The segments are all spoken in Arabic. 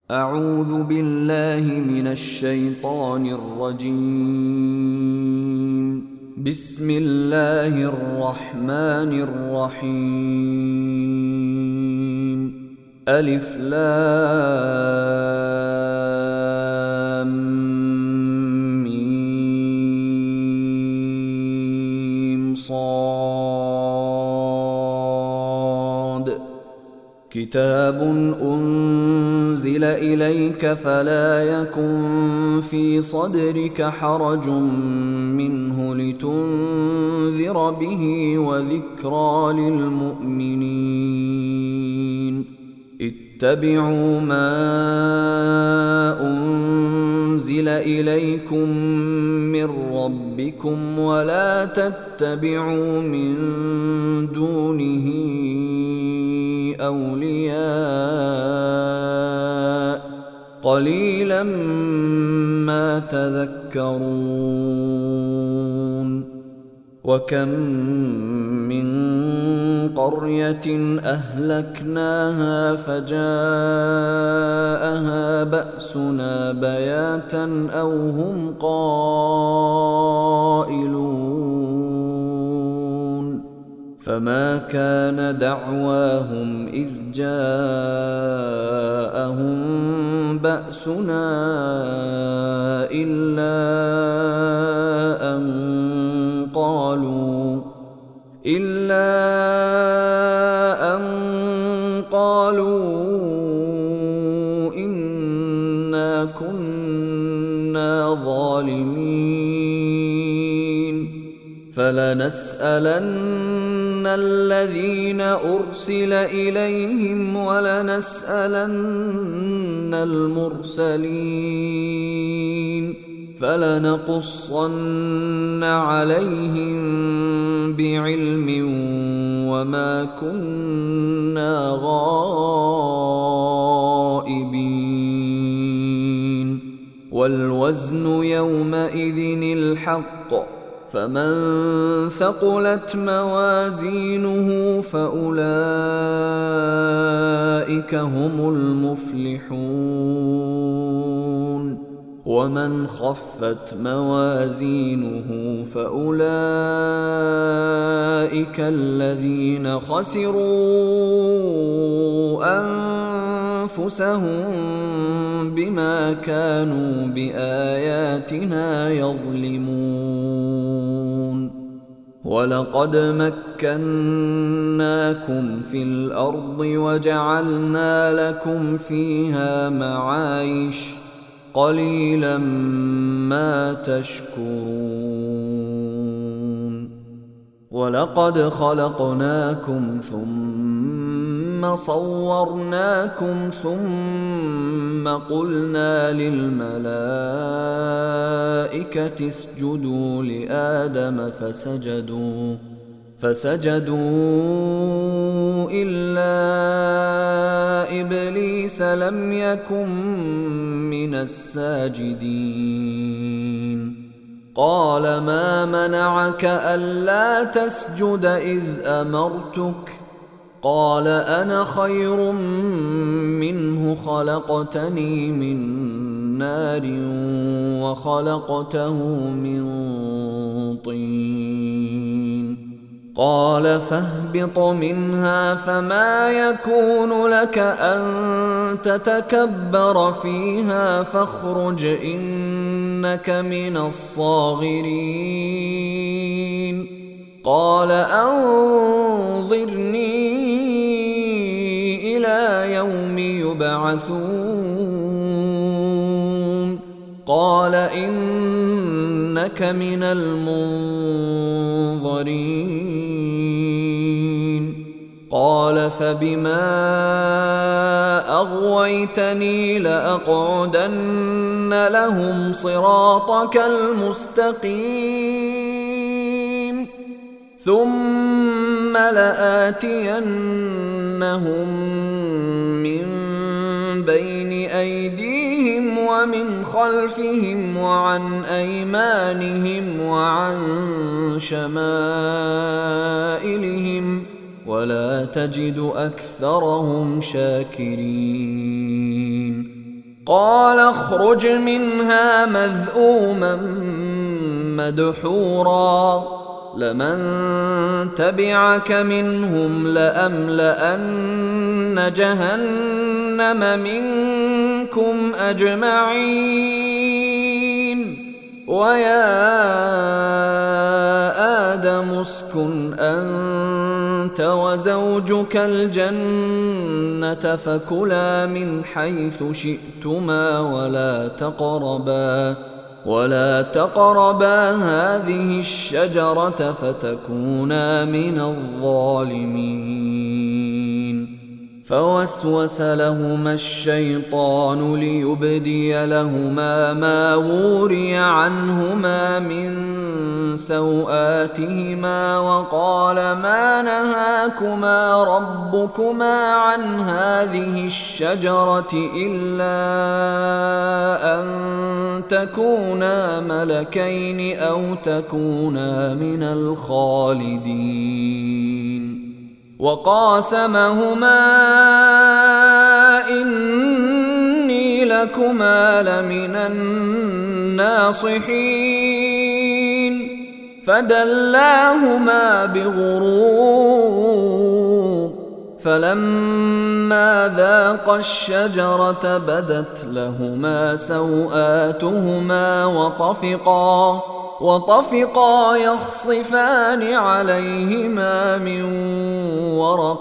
أعوذ بالله من الشيطان الرجيم. بسم الله الرحمن الرحيم. ألف لام ميم صاد. كتاب أنزل إليك فلا يكن في صدرك حرج منه لتنذر به وذكرى للمؤمنين. اتبعوا ما أنزل إليكم من ربكم ولا تتبعوا من دونه أولياء قليلا ما تذكرون. وكم من قرية أهلكناها فجاءها بأسنا بياتا أو هم قائلون. فما كان دعواهم إذ جاءهم بأسنا إلا أن قالوا إنا كنا ظالمين. فلنسألن الذين أرسل إليهم ولنسألن المرسلين. فلنقصن عليهم بعلم وما كنا غائبين. والوزن يومئذ الحق فمن ثقلت موازينه فأولئك هم المفلحون. ومن خفت موازينه فأولئك الذين خسروا أنفسهم بما كانوا بآياتنا يظلمون. ولقد مكناكم في الأرض وجعلنا لكم فيها معايش قليلا ما تشكرون. ولقد خلقناكم ثم صورناكم ثم قلنا للملائكة اسجدوا لآدم فسجدوا إلا إبليس لم يكن من الساجدين. قال ما منعك ألا تسجد إذ أمرتك؟ قال أنا خير منه خلقتني من نار وخلقته من طين. قال فاهبط منها فما يكون لك أن تتكبر فيها فاخرج إنك من الصاغرين. قال أنظرني إلى يوم يبعثون. قال إنك من المنظرين. قال فبما أغويتني لأقعدن لهم صراطك المستقيم ثم لآتينهم من بين أيديهم ومن خلفهم وعن أيمانهم وعن شمائلهم ولا تجد أكثرهم شاكرين. قال اخرج منها مذءوما مدحورا لمن تبعك منهم لأملأن جهنم منكم أجمعين ويا آدم اسكن أنت وزوجك الجنة فكلا من حيث شئتما ولا تقربا هذه الشجرة فتكونا من الظالمين فوسوس لهما الشيطان ليبدي لهما ما وري عنهما من سوآتهما وقال ما نهاكما ربكما عن هذه الشجرة إلا أن تكونا ملكين أو تكونا من الخالدين وقاسمهما إني لكما لمن الناصحين فدلاهما بغرور فلما ذاقا الشجرة بدت لهما سوآتهما وطفقا يخصفان عليهما من ورق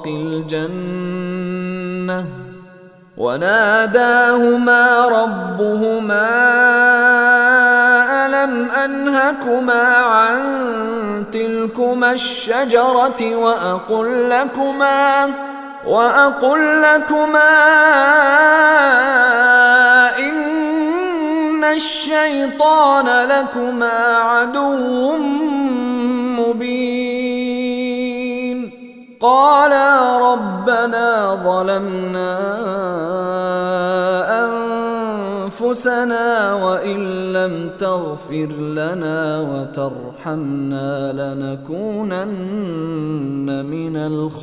الجنة وناداهما ربهما ألم أنهكما عن تلكما الشجرة وأقل لكما إن الشيطان لكما عدو مبين قالا ربنا ظلمنا أنفسنا وإن لم تغفر لنا وترحمنا لنكونن من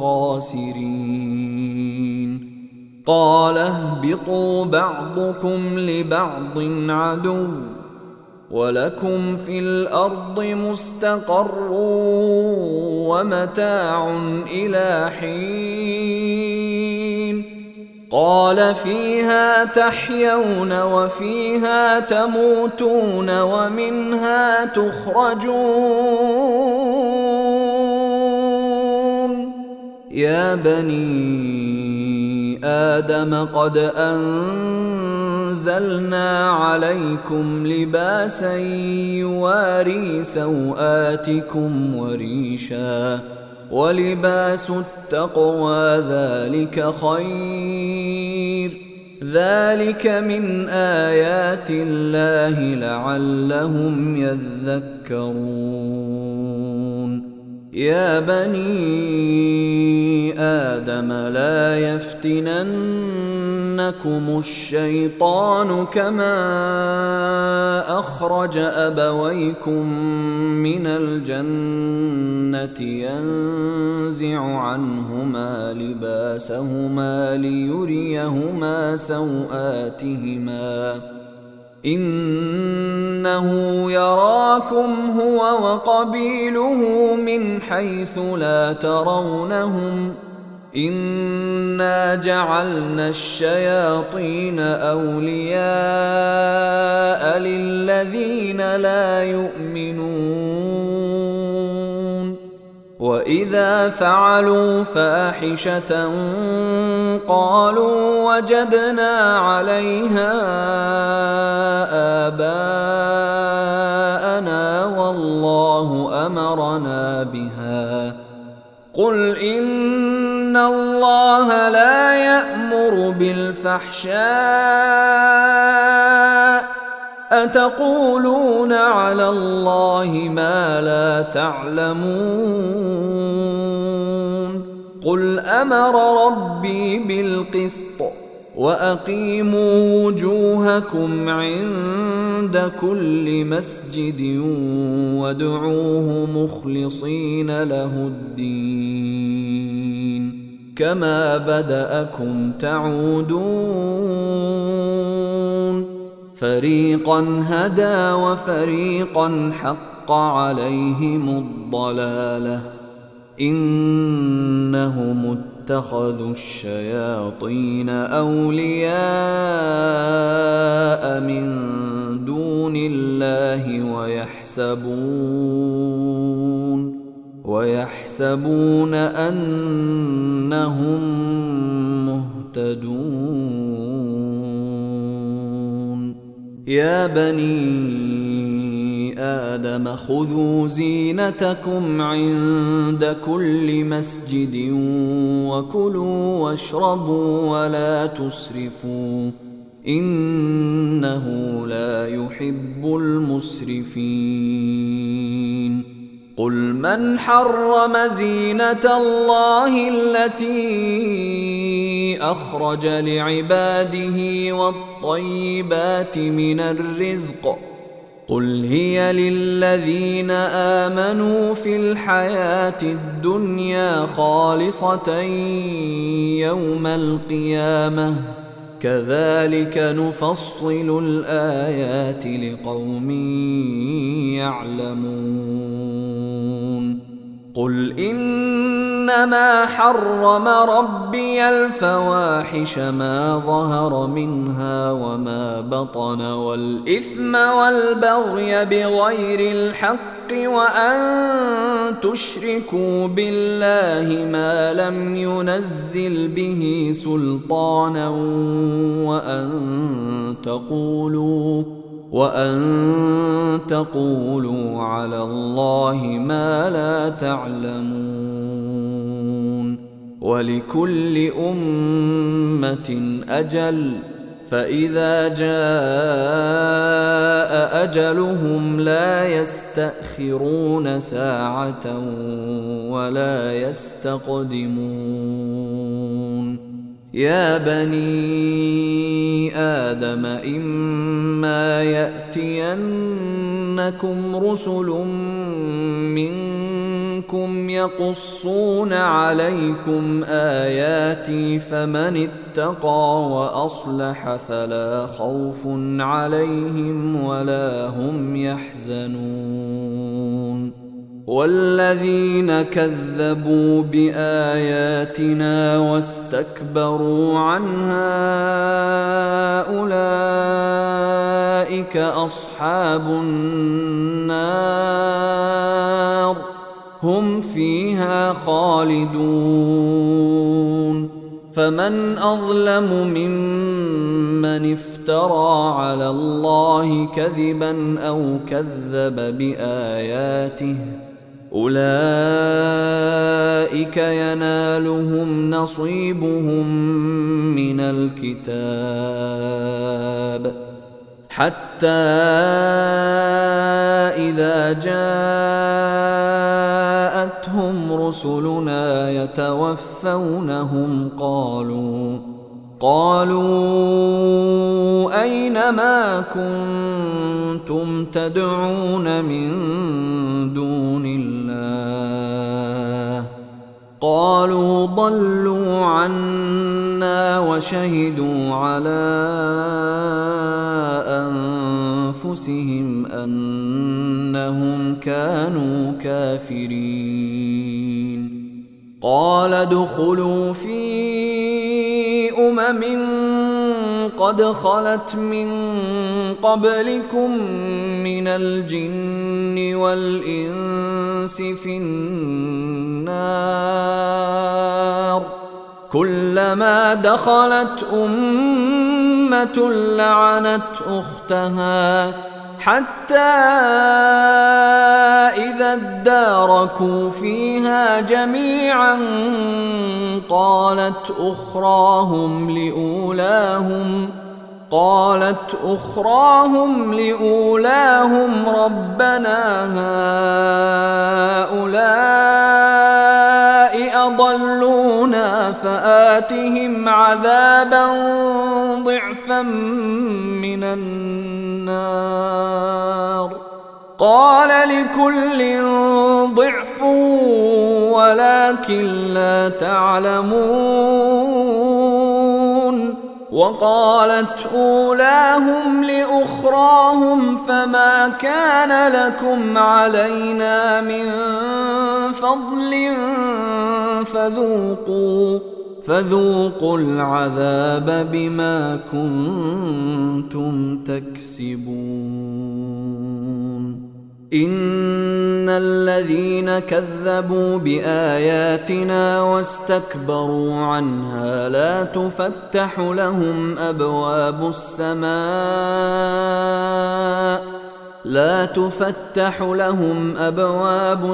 الخاسرين قال اهبطوا بعضكم لبعض عدو ولكم في الأرض مستقر ومتاع إلى حين قال فيها تحيون وفيها تموتون ومنها تخرجون يا بني آدم قد أنزلنا عليكم لباسا يواري سوآتكم وريشا ولباس التقوى ذلك خير ذلك من آيات الله لعلهم يذكرون يا بني آدم لا يفتننكم الشيطان كما أخرج أبويكم من الجنة ينزع عنهما لباسهما ليريهما سوآتهما إنه يراكم هو وقبيله من حيث لا ترونهم إنا جعلنا الشياطين أولياء للذين لا يؤمنون وإذا فعلوا فاحشة قالوا وجدنا عليها آباءنا والله أمرنا بها قل إن الله لا يأمر بالفحشاء أتقولون على الله ما لا تعلمون قل أمر ربي بالقسط وأقيموا وجوهكم عند كل مسجد وادعوه مخلصين له الدين كما بدأكم تعودون فريقا هدى وفريقا حق عليهم الضلالة إنهم اتخذوا الشياطين أولياء من دون الله ويحسبون أنهم مهتدون يا بني آدم خذوا زينتكم عند كل مسجد وكلوا واشربوا ولا تسرفوا إنه لا يحب المسرفين قل من حرم زينة الله التي أخرج لعباده والطيبات من الرزق قل هي للذين آمنوا في الحياة الدنيا خالصة يوم القيامة كذلك نفصل الآيات لقوم يعلمون قل إنما حرم ربي الفواحش ما ظهر منها وما بطن والإثم والبغي بغير الحق وأن تشركوا بالله ما لم ينزل به سلطانا وأن تقولوا على الله ما لا تعلمون ولكل أمة أجل فإذا جاء أجلهم لا يستأخرون ساعة ولا يستقدمون يا بني آدم إما يأتينكم رسل منكم يقصون عليكم آياتي فمن اتقى وأصلح فلا خوف عليهم ولا هم يحزنون والذين كذبوا بآياتنا واستكبروا عنها أولئك أصحاب النار هم فيها خالدون فمن أظلم ممن افترى على الله كذبا أو كذب بآياته أولئك ينالهم نصيبهم من الكتاب حتى إذا جاءتهم رسلنا يتوفونهم قالوا أين ما كنتم تدعون من دون الله قالوا ضلوا عنا وشهدوا على أنفسهم أنهم كانوا كافرين قال ادخلوا في قد خلت من قبلكم من الجن والإنس في النار كلما دخلت أمة لعنت أختها حتى إذا اداركوا فيها جميعا قالت أخراهم لأولاهم ربنا هؤلاء أضلونا فآتهم عذابا ضعفا من النار قال لكل ضعف ولكن لا تعلمون وقالت أولاهم لأخراهم فما كان لكم علينا من فضل فذوقوا العذاب بما كنتم تكسبون إن الذين كذبوا بآياتنا واستكبروا عنها لا تفتح لهم أبواب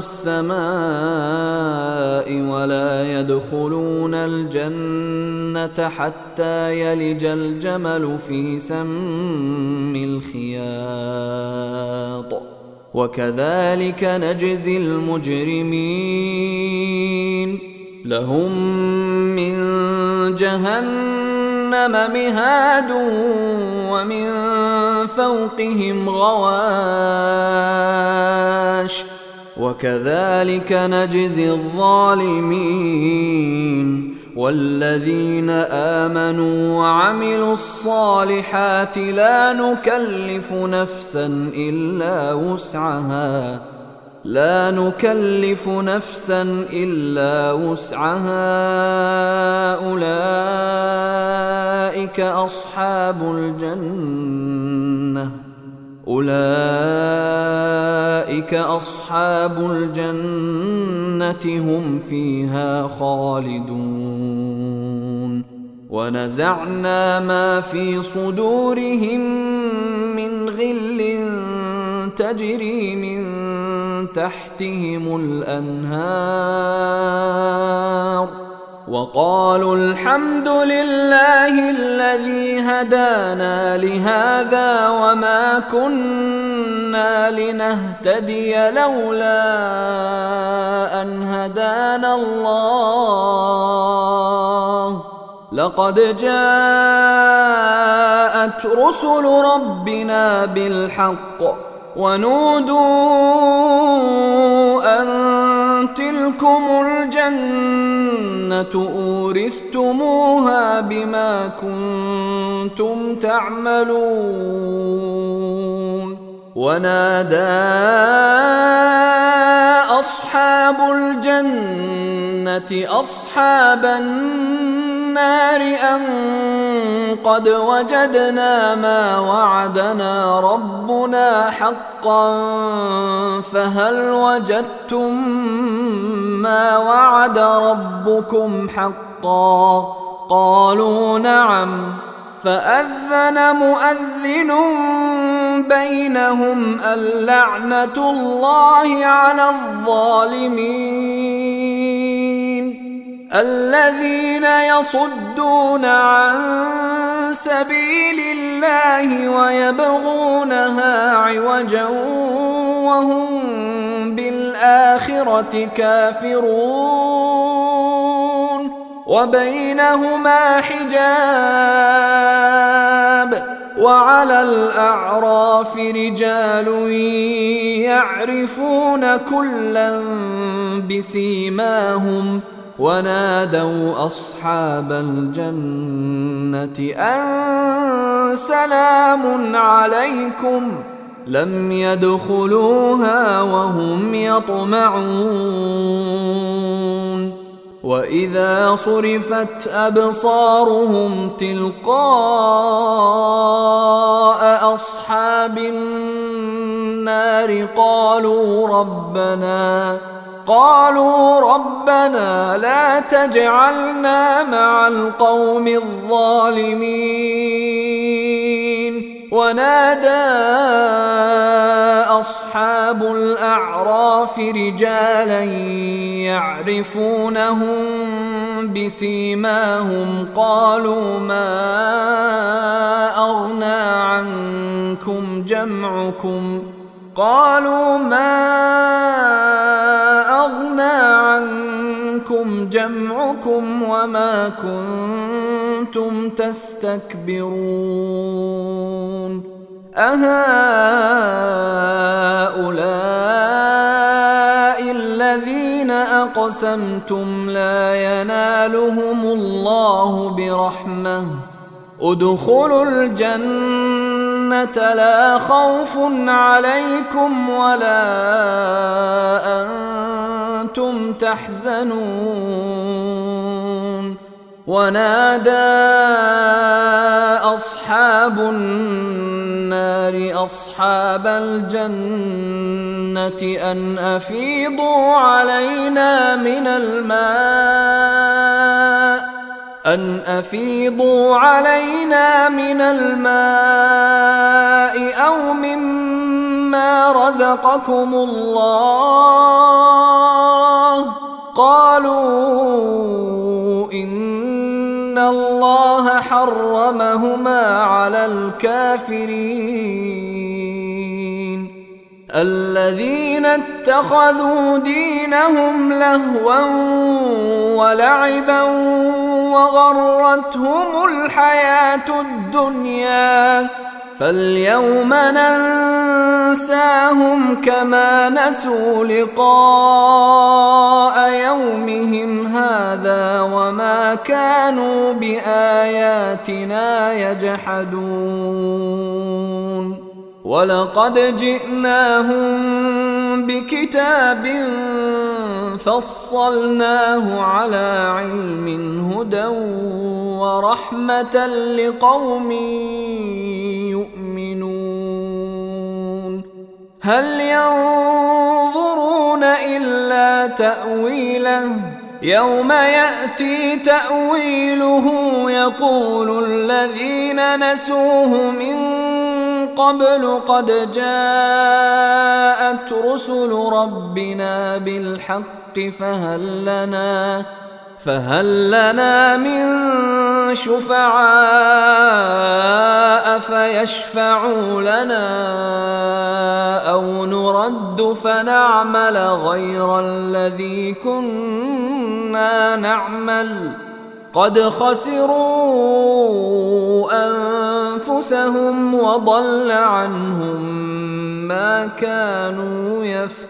السماء ولا يدخلون الجنة حتى يلج الجمل في سم الخياط وكذلك نجزي المجرمين لهم من جهنم مهاد ومن فوقهم غواش وكذلك نجزي الظالمين والذين آمنوا وعملوا الصالحات لا نكلف نفسا إلا وسعها أولئك أصحاب الجنة هم فيها خالدون ونزعنا ما في صدورهم من غل تجري من تحتهم الأنهار وقالوا الحمد لله الذي هدانا لهذا وما كنا لنهتدي لولا أن هدانا الله لقد جاءت رسل ربنا بالحق ونودوا أن تلكم الجنة أورثتموها بما كنتم تعملون ونادى أصحاب الجنة أصحاب النار أن قد وجدنا ما وعدنا ربنا حقا فهل وجدتم ما وعد ربكم حقا قالوا نعم فأذن مؤذن بينهم اللعنة الله على الظالمين الذين يصدون عن سبيل الله ويبغونها عوجا وهم بالآخرة كافرون وبينهما حجاب وعلى الأعراف رجال يعرفون كلا بسيماهم ونادوا أصحاب الجنة أن سلام عليكم لم يدخلوها وهم يطمعون وإذا صرفت أبصارهم تلقاء أصحاب النار قالوا ربنا لا تجعلنا مع القوم الظالمين ونادى أصحاب الأعراف رجالا يعرفونهم بسيماهم قالوا ما أغنى عنكم جمعكم وما كنتم تستكبرون أهؤلاء الذين أقسمتم لا ينالهم الله برحمة ادخلوا الجنة لا خوف عليكم ولا أنتم تحزنون ونادى أصحاب النار أصحاب الجنة أن أفيضوا علينا من الماء أو مما رزقكم الله قالوا إن الله حرمهما على الكافرين الذين اتخذوا دينهم لهوا ولعبا وغرتهم الحياة الدنيا فاليوم ننساهم كما نسوا لقاء يومهم هذا وما كانوا بآياتنا يجحدون ولقد جئناهم بكتاب فصلناه على علم هدى ورحمة لقوم يؤمنون هل ينظرون إلا تأويله يوم يأتي تأويله يقول الذين نسوه من قبل قد جاءت رسل ربنا بالحق فهل لنا من شفعاء فيشفعوا لنا أو نرد فنعمل غير الذي كنا نعمل قد خسروا أنفسهم وضل عنهم ما كانوا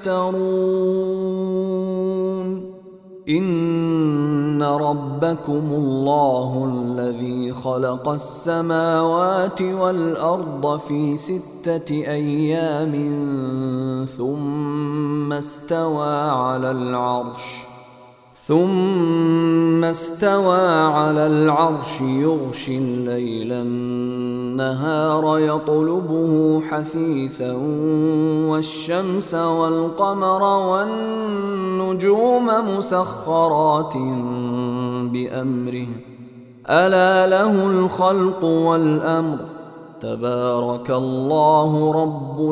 يفترون إن ربكم الله الذي خلق السماوات والأرض في 6 أيام ثم استوى على العرش يغشي الليل النهار يطلبه حثيثا والشمس والقمر والنجوم مسخرات بأمره ألا له الخلق والأمر تبارك الله رب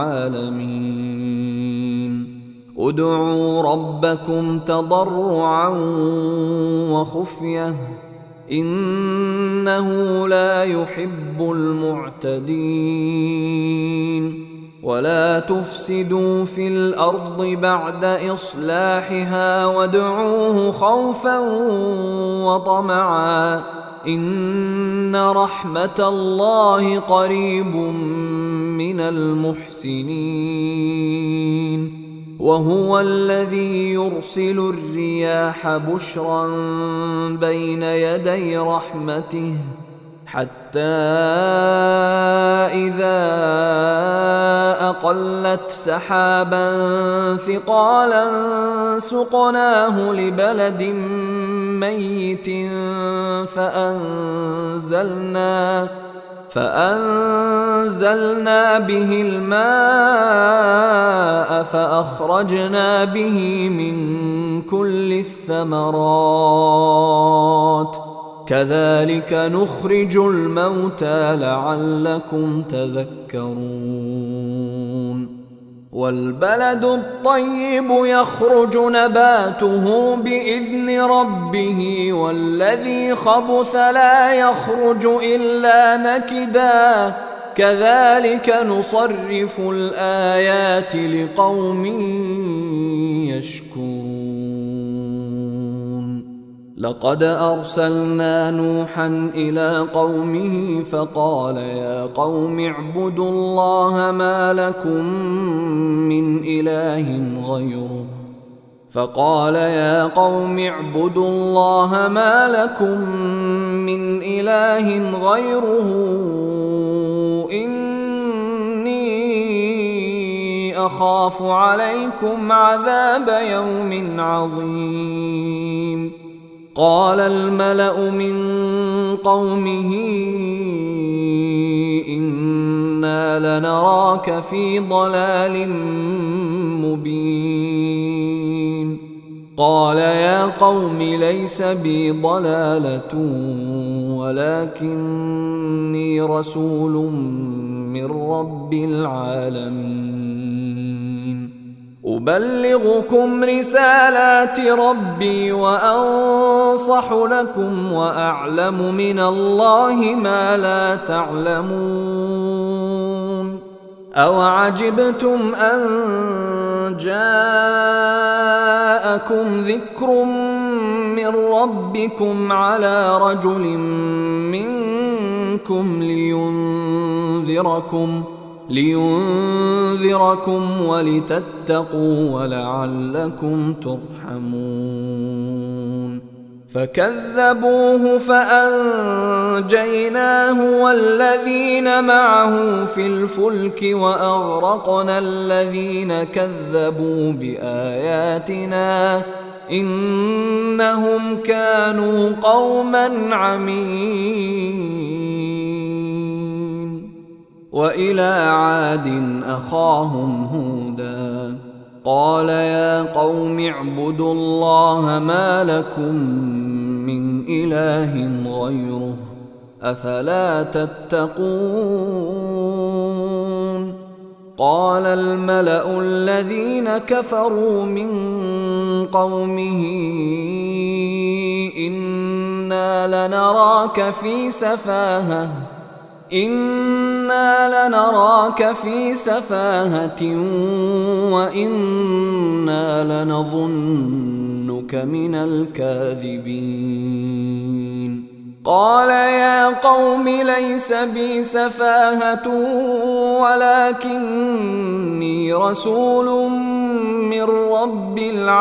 العالمين ادعوا ربكم تضرعا وخفية إنه لا يحب المعتدين ولا تفسدوا في الأرض بعد إصلاحها وادعوه خوفا وطمعا إن رحمة الله قريب من المحسنين وهو الذي يرسل الرياح بشرا بين يدي رحمته حتى إذا أقلت سحابا ثقالا سقناه لبلد ميت فأنزلنا به الماء فأخرجنا به من كل الثمرات كذلك نخرج الموتى لعلكم تذكرون والبلد الطيب يخرج نباته بإذن ربه والذي خبث لا يخرج إلا نكدا كذلك نصرف الآيات لقوم يشكرون لقد أرسلنا نوحا إلى قومه فقال يا قوم اعبدوا الله ما لكم من إله غيره من إله غيره إني أخاف عليكم عذاب يوم عظيم. قال الملأ من قومه إنا لنراك في ضلال مبين. قال يا قوم ليس بي ضلالة ولكني رسول من رب العالمين أبلغكم رسالات ربي وأنصح لكم وأعلم من الله ما لا تعلمون. أوعجبتم أن جاءكم ذكر من ربكم على رجل منكم لينذركم ولتتقوا ولعلكم ترحمون. فكذبوه فأنجيناه والذين معه في الفلك وأغرقنا الذين كذبوا بآياتنا إنهم كانوا قوما عمين. وإلى عاد أخاهم هودا قال يا قوم اعبدوا الله ما لكم من إله غيره أفلا تتقون. قال الملأ الذين كفروا من قومه إنا لنراك في سفاهة وإنا لنظنك من الكاذبين. قال يا قوم ليس بي سفاهة ولكني رسول من رب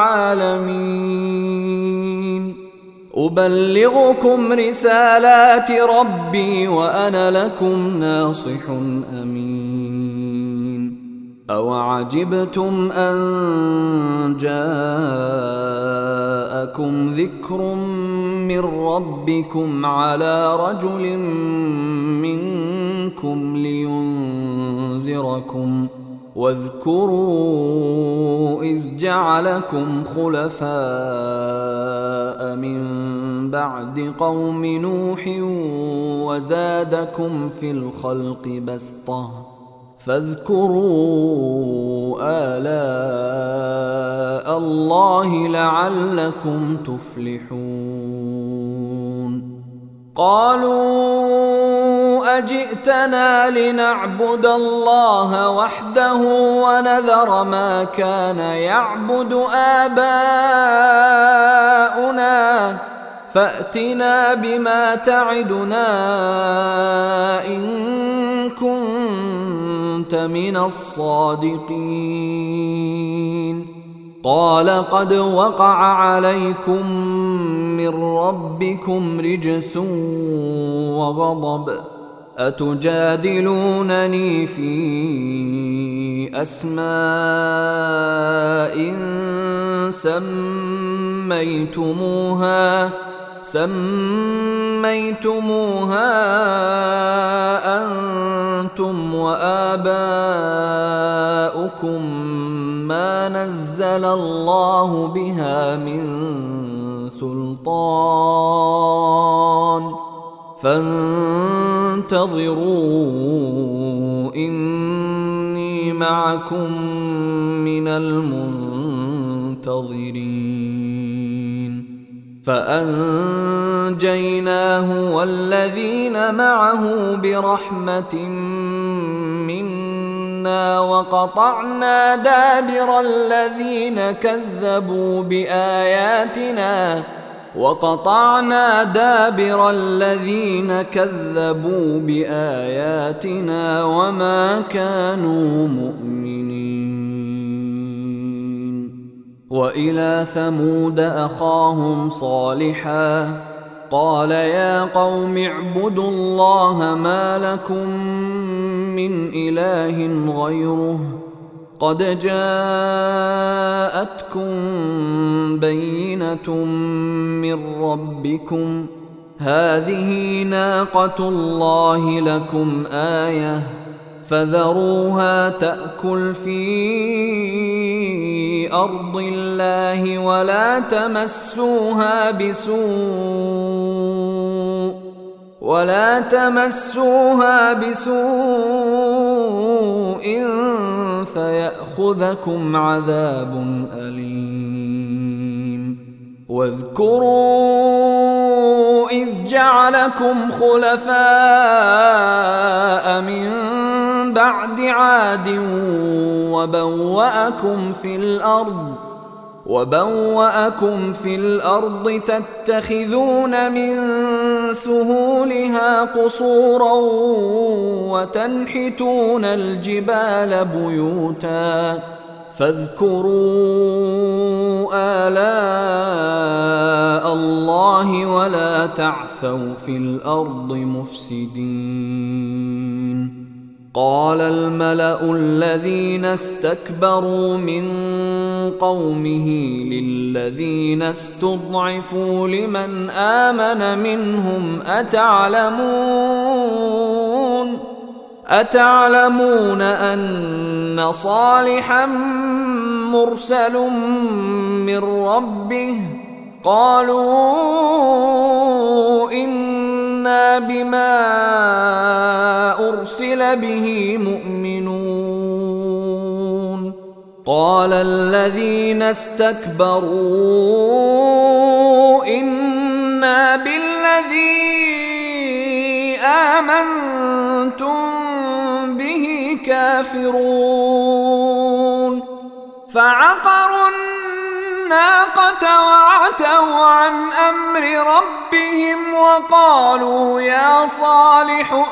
العالمين أبلغكم رسالات ربي وأنا لكم ناصح أمين. أوعجبتم أن جاءكم ذكر من ربكم على رجل منكم لينذركم واذكروا إذ جعلكم خلفاء من بعد قوم نوح وزادكم في الخلق بسطة فاذكروا آلاء الله لعلكم تفلحون. قالوا أجئتنا لنعبد الله وحده ونذر ما كان يعبد آباؤنا فأتنا بما تعدنا إن كنت من الصادقين. قال قد وقع عليكم من ربكم رجس وغضب أتجادلونني في أسماء سميتموها أنتم وآباؤكم ما نزل الله بها من سلطان فانتظروا إني معكم من المنتظرين. فأنجيناه والذين معه برحمة منا وقطعنا دابر الذين كذبوا بآياتنا وما كانوا مؤمنين. وإلى ثمود أخاهم صالحا قال يا قوم اعبدوا الله ما لكم من إله غيره قد جاءتكم بينة من ربكم هذه ناقة الله لكم آية فذروها تأكل في أرض الله ولا تمسوها بسوء فيأخذكم عذاب أليم واذكروا إذ جعلكم خلفاء من بعد عاد وبوأكم في الأرض تتخذون من سهولها قصورا وتنحتون الجبال بيوتا فاذكروا آلاء الله ولا تعثوا في الأرض مفسدين. قال الملأ الذين استكبروا من قومه للذين استضعفوا لمن آمن منهم أتعلمون أن صالحا مرسل من ربه قالوا إنا بما أرسل به مؤمنون. قال الذين استكبروا إنا بالذي آمنتم به كافرون فعقروا الناقة وعتوا عن أمر ربهم وقالوا يا صالح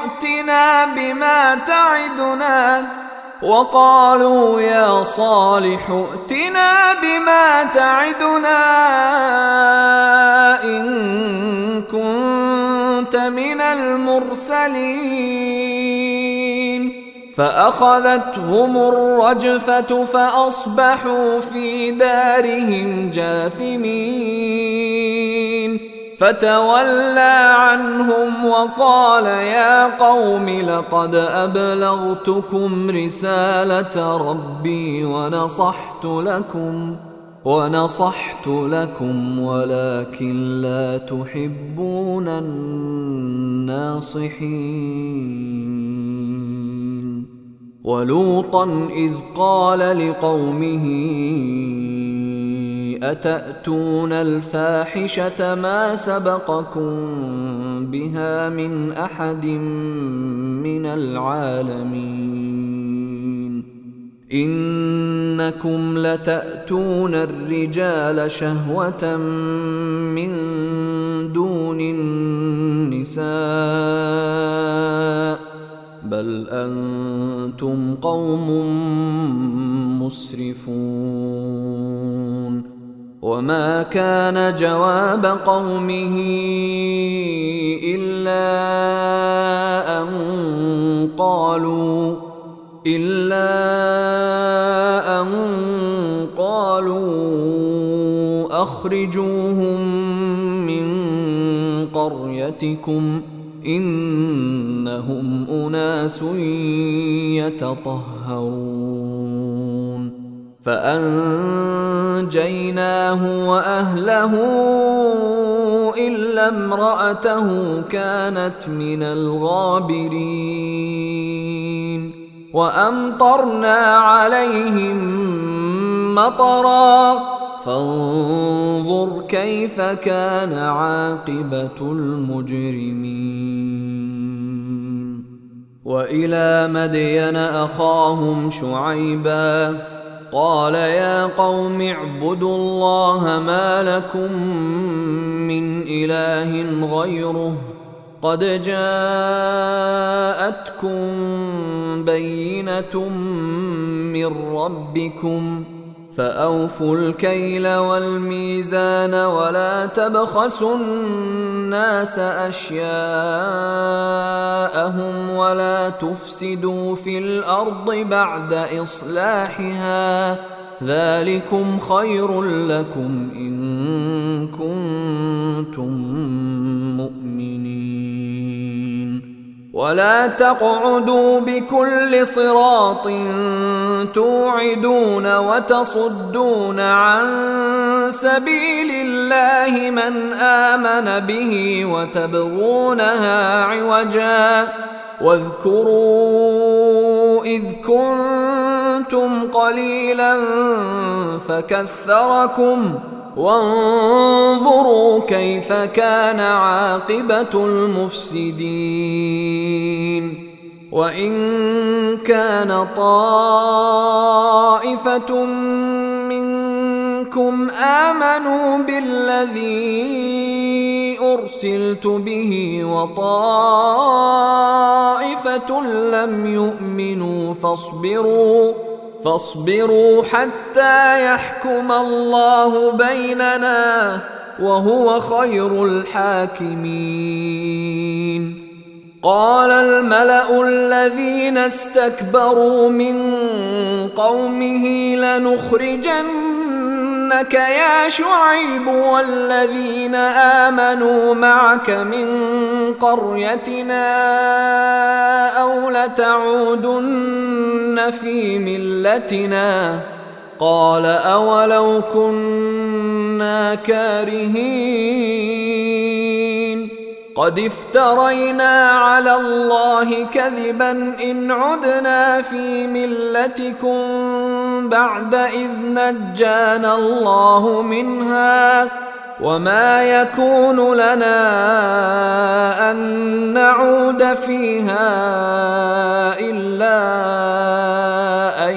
ائتنا بما تعدنا إن كنت من المرسلين فأخذتهم الرجفة فأصبحوا في دارهم جاثمين فتولى عنهم وقال يا قوم لقد أبلغتكم رسالة ربي ونصحت لكم ولكن لا تحبون الناصحين. ولوطا إذ قال لقومه أتأتون الفاحشة ما سبقكم بها من أحد من العالمين إنكم لتأتون الرجال شهوة من دون النساء بل أنتم قوم مسرفون. وما كان جواب قومه إلا أن قالوا أخرجوهم من قريتكم إنهم أناس يتطهرون. فأنجيناه وأهله إلا امرأته كانت من الغابرين وأمطرنا عليهم مطرا فانظر كيف كان عاقبة المجرمين. وإلى مدين أخاهم شعيبا قال يا قوم اعبدوا الله ما لكم من إله غيره قد جاءتكم بينة من ربكم فأوفوا الكيل والميزان ولا تبخسوا الناس أشياءهم ولا تفسدوا في الأرض بعد إصلاحها، ذلكم خير لكم إن كنتم مؤمنين. ولا تقعدوا بكل صراط توعدون وتصدون عن سبيل الله من آمن به وتبغونها عوجا، واذكروا إذ كنتم قليلا فكثركم، وانظروا كيف كان عاقبة المفسدين. وإن كان طائفة منكم آمنوا بالذي أرسلت به وطائفة لم يؤمنوا فاصبروا حتى يحكم الله بيننا وهو خير الحاكمين. قال الملأ الذين استكبروا من قومه لنخرجنك يا شعيب والذين آمنوا معك من قريتنا أو لتعودن في ملتنا. قال أولو كنا كارهين قد افترينا على الله كذبا إن عدنا في ملتكم بعد إذ نجانا الله منها، وما يكون لنا أن نعود فيها إلا أن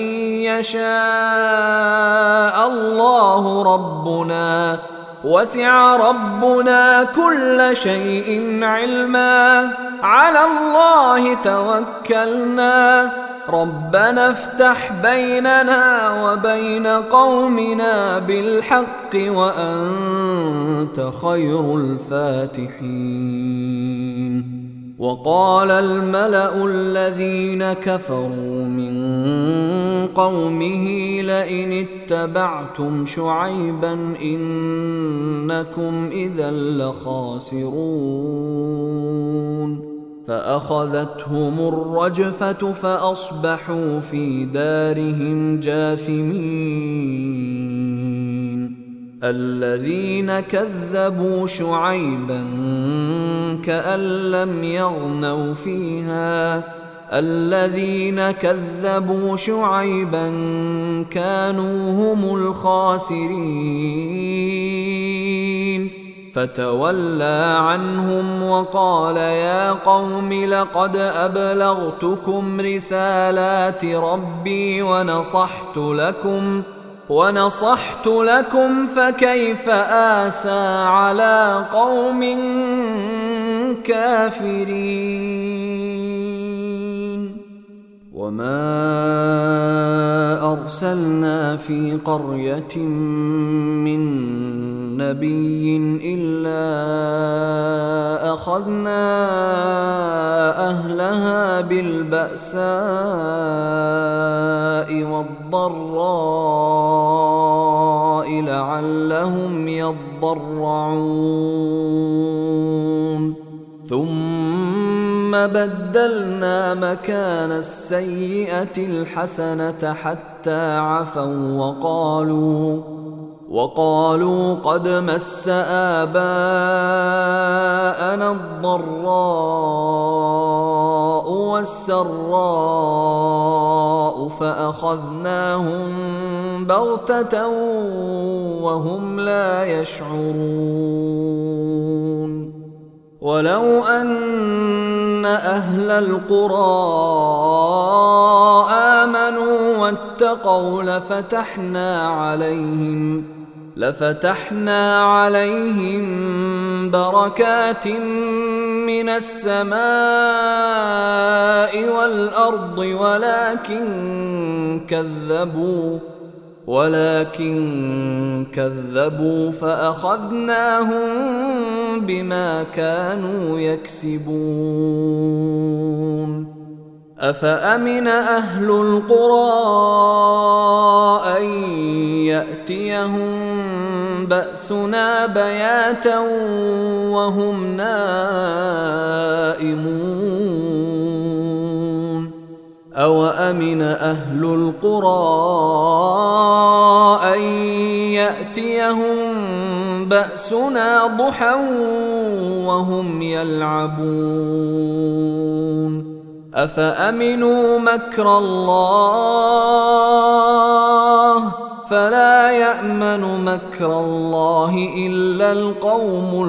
يشاء الله ربنا، وسع ربنا كل شيء علما، على الله توكلنا، ربنا افتح بيننا وبين قومنا بالحق وأنت خير الفاتحين. وقال الملأ الذين كفروا من قومه لئن اتبعتم شعيبا إنكم إذا لخاسرون. فأخذتهم الرجفة فأصبحوا في دارهم جاثمين. الذين كذبوا شعيبا كأن لم يغنوا فيها، الذين كذبوا شعيبا كانوا هم الخاسرين. فتولى عنهم وقال يا قوم لقد أبلغتكم رسالات ربي ونصحت لكم فكيف آسى على قوم كافرين. وما أرسلنا في قرية من نبي إلا أخذنا أهلها بالبأساء والضراء لعلهم يضرعون. ثم بدلنا مكان السيئة الحسنة حتى عفوا وقالوا قد مس آباءنا الضراء والسراء فأخذناهم بغتة وهم لا يشعرون. ولو أن أهل القرى آمنوا واتقوا لفتحنا عليهم بركات من السماء والأرض ولكن كذبوا فأخذناهم بما كانوا يكسبون أفأمن أهل القرى أن يأتيهم بأسنا بياتا وهم نائمون أوأمن أهل القرى أن يأتيهم بأسنا ضحى وهم يلعبون أفأمنوا مكر الله فلا يأمن مكر الله إلا القوم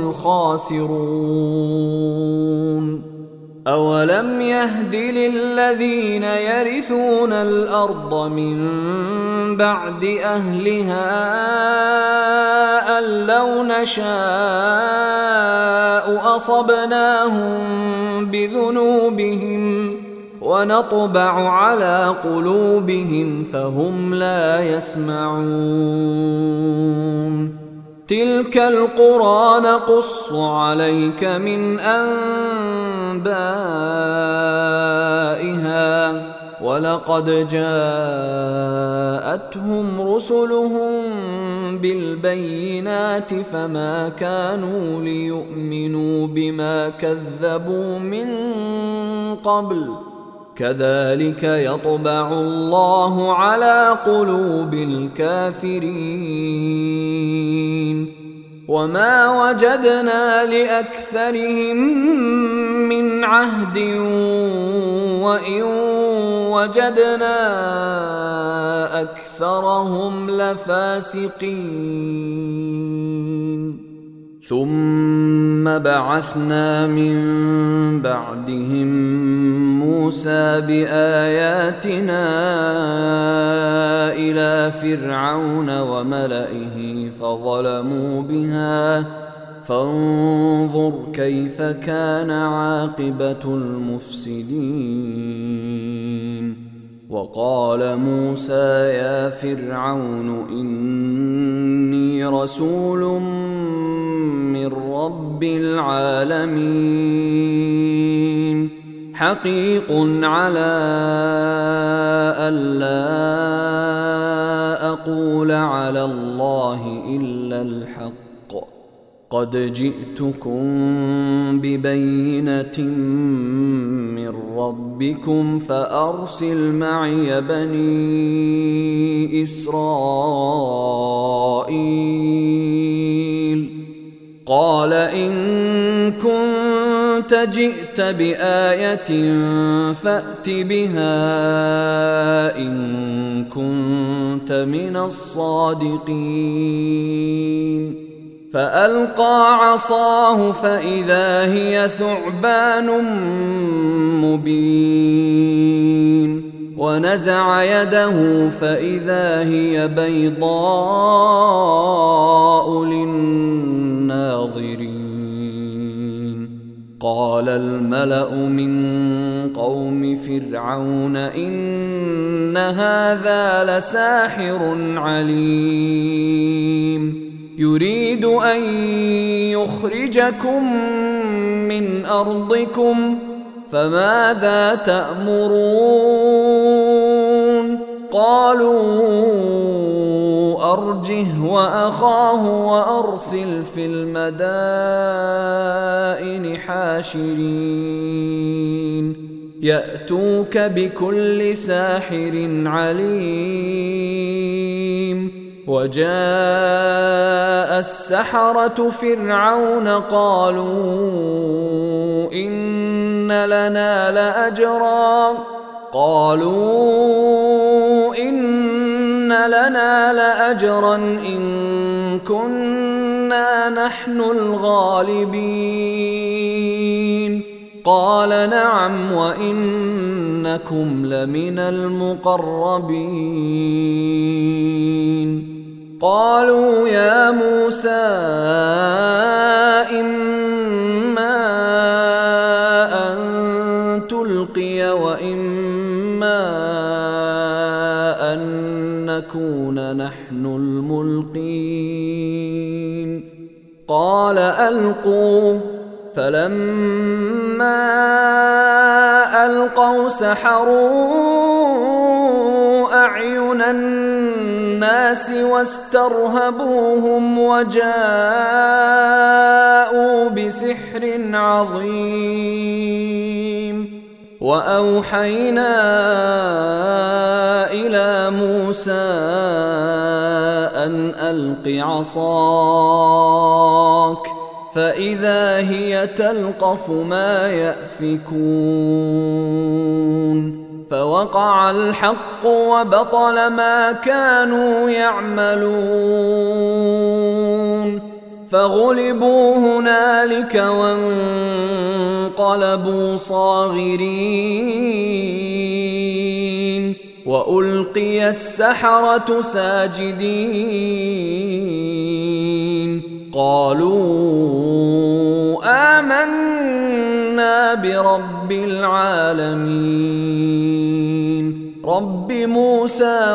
الخاسرون أولم يهد للذين يرثون الأرض من بعد أهلها أن لو نشاء أصبناهم بذنوبهم ونطبع على قلوبهم فهم لا يسمعون تلك القرى نقص عليك من أنبائها ولقد جاءتهم رسلهم بالبينات فما كانوا ليؤمنوا بما كذبوا من قبل كذلك يطبع الله على قلوب الكافرين وما وجدنا لأكثرهم من عهد وإن وجدنا أكثرهم لفاسقين ثم بعثنا من بعدهم موسى بآياتنا إلى فرعون وملئه فظلموا بها فانظر كيف كان عاقبة المفسدين وقال موسى يا فرعون إني رسول من رب العالمين حقيق على ألا أقول على الله إلا الحق قد جئتكم ببينة من ربكم فأرسل معي بني إسرائيل قال إن كنت جئت بآية فأت بها إن كنت من الصادقين فألقى عصاه فإذا هي ثعبان مبين ونزع يده فإذا هي بيضاء للناظرين قال الملأ من قوم فرعون إن هذا لساحر عليم يريد أن يخرجكم من أرضكم فماذا تأمرون قالوا أرجه وأخاه وأرسل في المدائن حاشرين يأتوك بكل ساحر عليم وجاء السحرة فرعون قالوا إن لنا لأجرا إن كنا نحن الغالبين قال نعم وإنكم لمن المقربين قالوا يا موسى إما أن تلقي وإما أن نكون نحن الملقين قال ألقوا فلما ألقوا سحروا أعين الناس واسترهبوهم وجاءوا بسحر عظيم وأوحينا إلى موسى أن ألق عصاك فإذا هي تلقف ما يأفكون فوقع الحق وبطل ما كانوا يعملون فغلبوا هنالك وانقلبوا صاغرين وألقي السحرة ساجدين قالوا آمنا برب العالمين رب موسى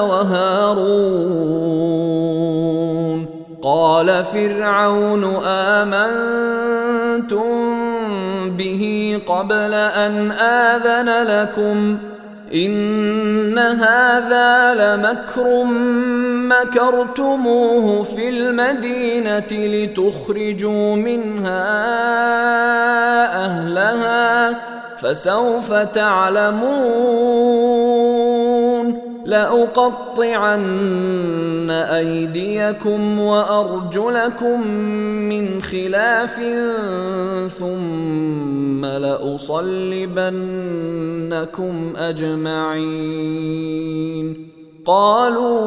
وهارون قال فرعون آمنتم به قبل أن آذن لكم إن هذا لمكر مكرتموه في المدينة لتخرجوا منها أهلها فسوف تعلمون لأقطعن أيديكم وأرجلكم من خلاف ثم لأصلبنكم أجمعين قالوا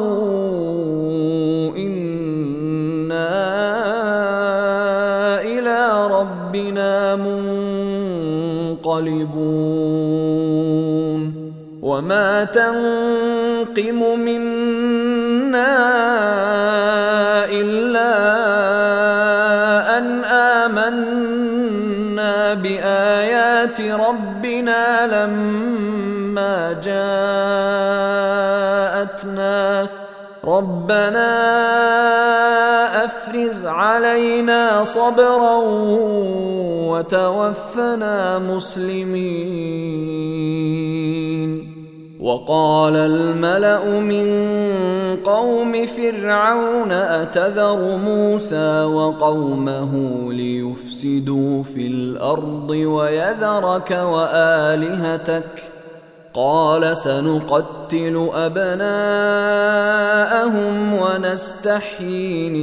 إنا إلى ربنا منقلبون وما تنقم منا إلا أن آمنا بآيات ربنا لما جاءتنا ربنا أفرغ علينا صبرا وتوفنا مسلمين وقال الملأ من قوم فرعون أتذر موسى وقومه ليفسدوا في الأرض ويذرك وآلهتك قال سنقتل أبناءهم ونستحيي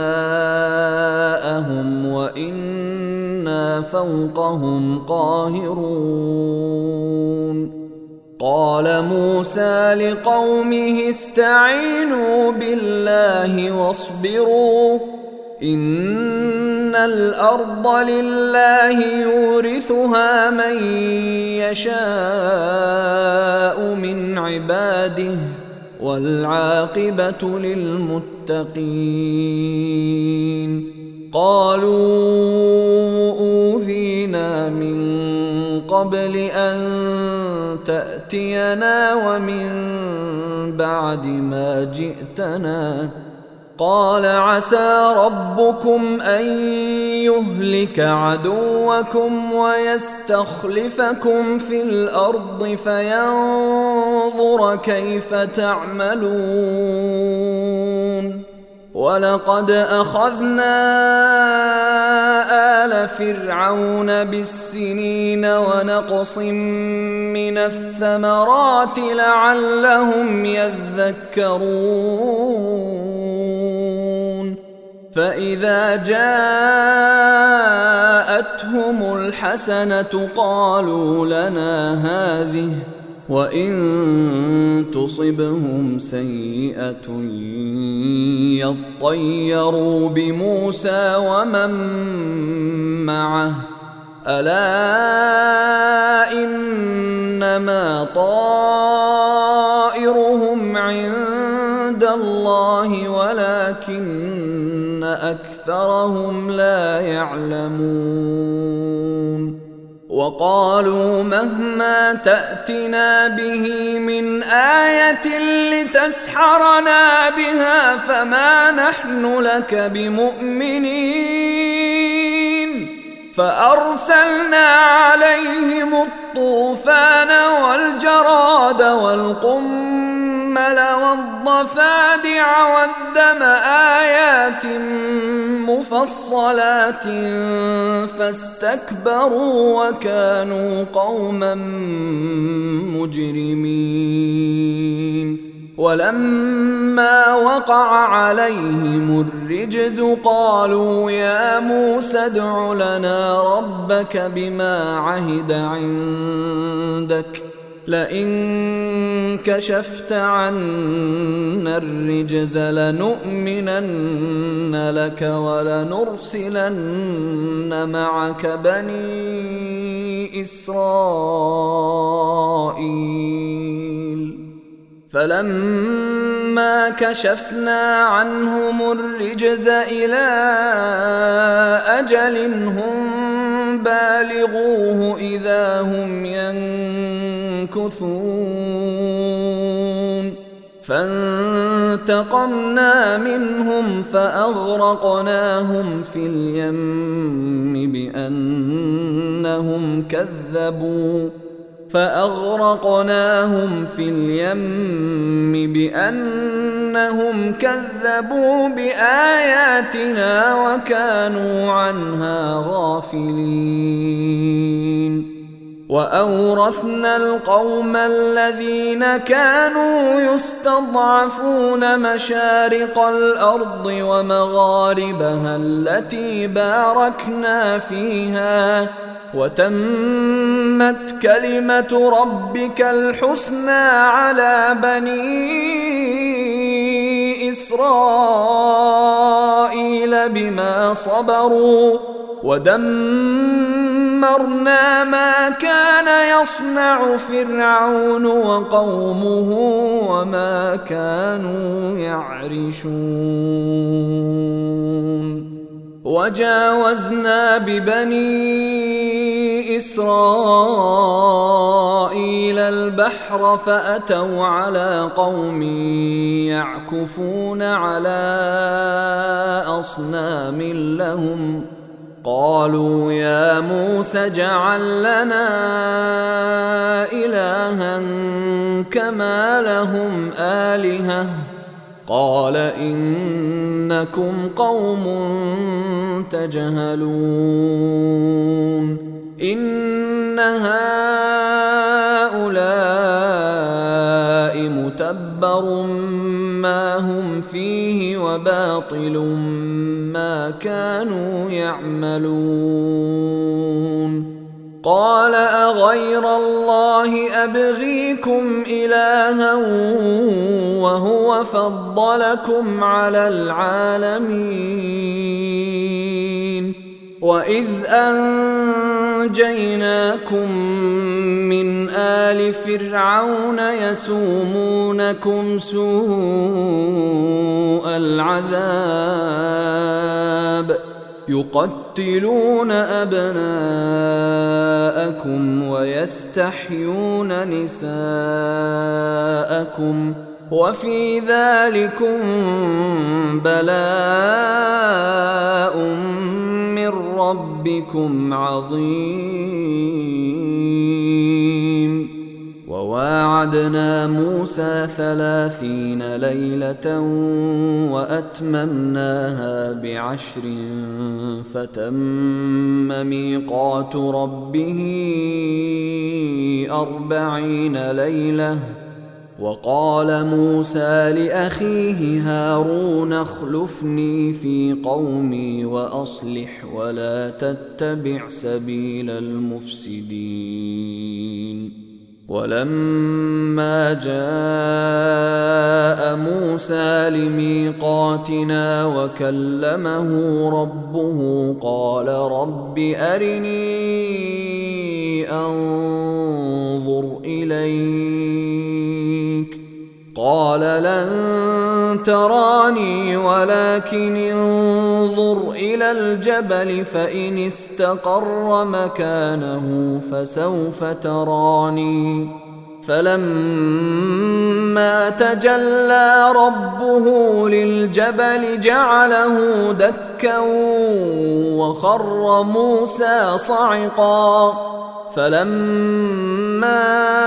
نساءهم وإنا فوقهم قاهرون قال موسى لقومه استعينوا بالله واصبروا إن الأرض لله يورثها من يشاء من عباده والعاقبة للمتقين قالوا أوذينا من قبل أن تأتينا ومن بعد ما جئتنا قال عسى ربكم أن يهلك عدوكم ويستخلفكم في الأرض فينظر كيف تعملون ولقد أخذنا آل فرعون بالسنين ونقص من الثمرات لعلهم يذكرون فإذا جاءتهم الحسنة قالوا لنا هذه وإن تصبهم سيئة يطيروا بموسى ومن معه ألا إنما طائرهم عند الله ولكن أكثرهم لا يعلمون وقالوا مهما تأتنا به من آية لتسحرنا بها فما نحن لك بمؤمنين فأرسلنا عليهم الطوفان والجراد والقمل والضفادع والدم آيات مفصلات فاستكبروا وكانوا قوما مجرمين ولما وقع عليهم الرجز قالوا يا موسى ادع لنا ربك بما عهد عندك لئن كشفت عنا الرجز لنؤمنن لك ولنرسلن معك بني إسرائيل فلما كشفنا عنهم الرجز إلى أجل هم بالغوه إذا هم ينكثون فانتقمنا منهم فأغرقناهم في اليم بأنهم كذبوا بآياتنا وكانوا عنها غافلين وأورثنا القوم الذين كانوا يستضعفون مشارق الأرض ومغاربها التي باركنا فيها وتمت كلمة ربك الحسنى على بني إسرائيل بما صبروا ودمرنا ما كان يصنع فرعون وقومه وما كانوا يعرشون وجاوزنا ببني إسرائيل البحر فأتوا على قوم يعكفون على أصنام لهم قالوا يا موسى اجعل لنا إلها كما لهم آلهة قال إنكم قوم تجهلون إن هؤلاء متبر ما هم فيه وباطل ما كانوا يعملون قال أغير الله أبغيكم إلها وهو فضلكم على العالمين وإذ أنجيناكم من آل فرعون يسومونكم سوء العذاب يقتلون أبناءكم ويستحيون نساءكم وفي ذلكم بلاء من ربكم عظيم وواعدنا موسى 30 ليلة وأتممناها ب10 فتم ميقات ربه 40 ليلة وقال موسى لأخيه هارون اخلفني في قومي وأصلح ولا تتبع سبيل المفسدين ولما جاء موسى لميقاتنا وكلمه ربه قال رب أرني أنظر إليك قال لن تراني ولكن انظر إلى الجبل فإن استقر مكانه فسوف تراني فلما تجلى ربه للجبل جعله دكا وخر موسى صعقا فلما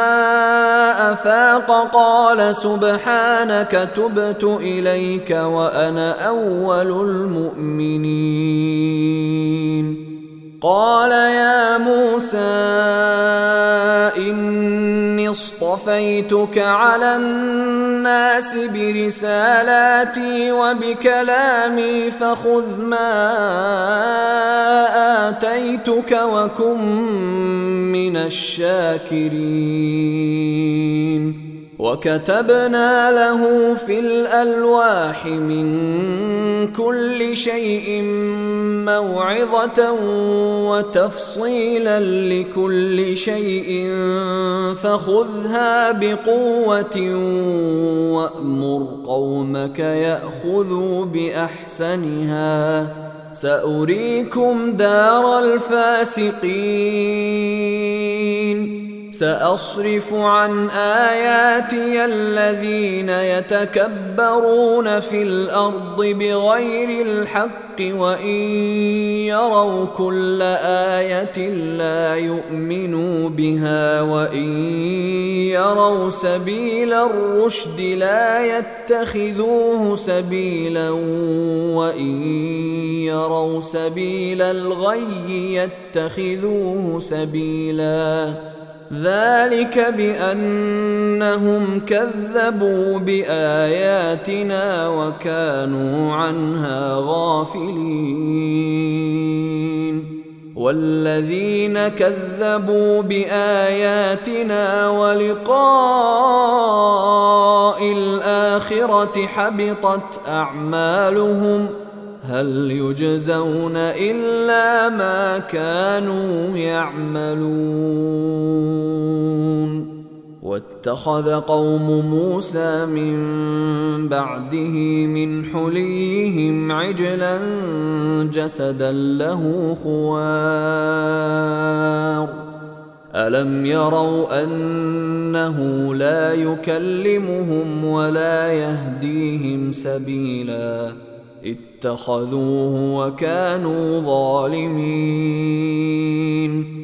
أفاق قال سبحانك تبت إليك وأنا أول المؤمنين قال يا موسى إني اصطفيتك على الناس برسالاتي وبكلامي فخذ ما آتيتك وكن من الشاكرين وكتبنا له في الألواح من كل شيء موعظة وتفصيلا لكل شيء فخذها بقوة وأمر قومك يأخذوا بأحسنها سأريكم دار الفاسقين سأصرف عن آياتي الذين يتكبرون في الأرض بغير الحق وإن يروا كل آية لا يؤمنوا بها وإن يروا سبيل الرشد لا يتخذوه سبيلا وإن يروا سبيل الغي يتخذوه سبيلا ذلك بأنهم كذبوا بآياتنا وكانوا عنها غافلين والذين كذبوا بآياتنا ولقاء الآخرة حبطت أعمالهم هل يجزون إلا ما كانوا يعملون واتخذ قوم موسى من بعده من حليهم عجلا جسدا له خوار ألم يروا أنه لا يكلمهم ولا يهديهم سبيلا اتخذوه وكانوا ظالمين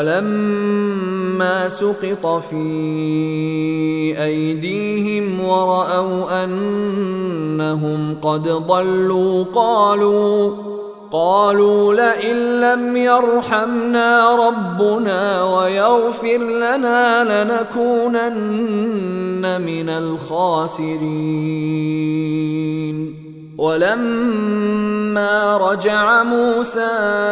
ولما سقط في أيديهم ورأوا أنهم قد ضلوا قالوا لئن لم يرحمنا ربنا ويغفر لنا لنكونن من الخاسرين ولما رجع موسى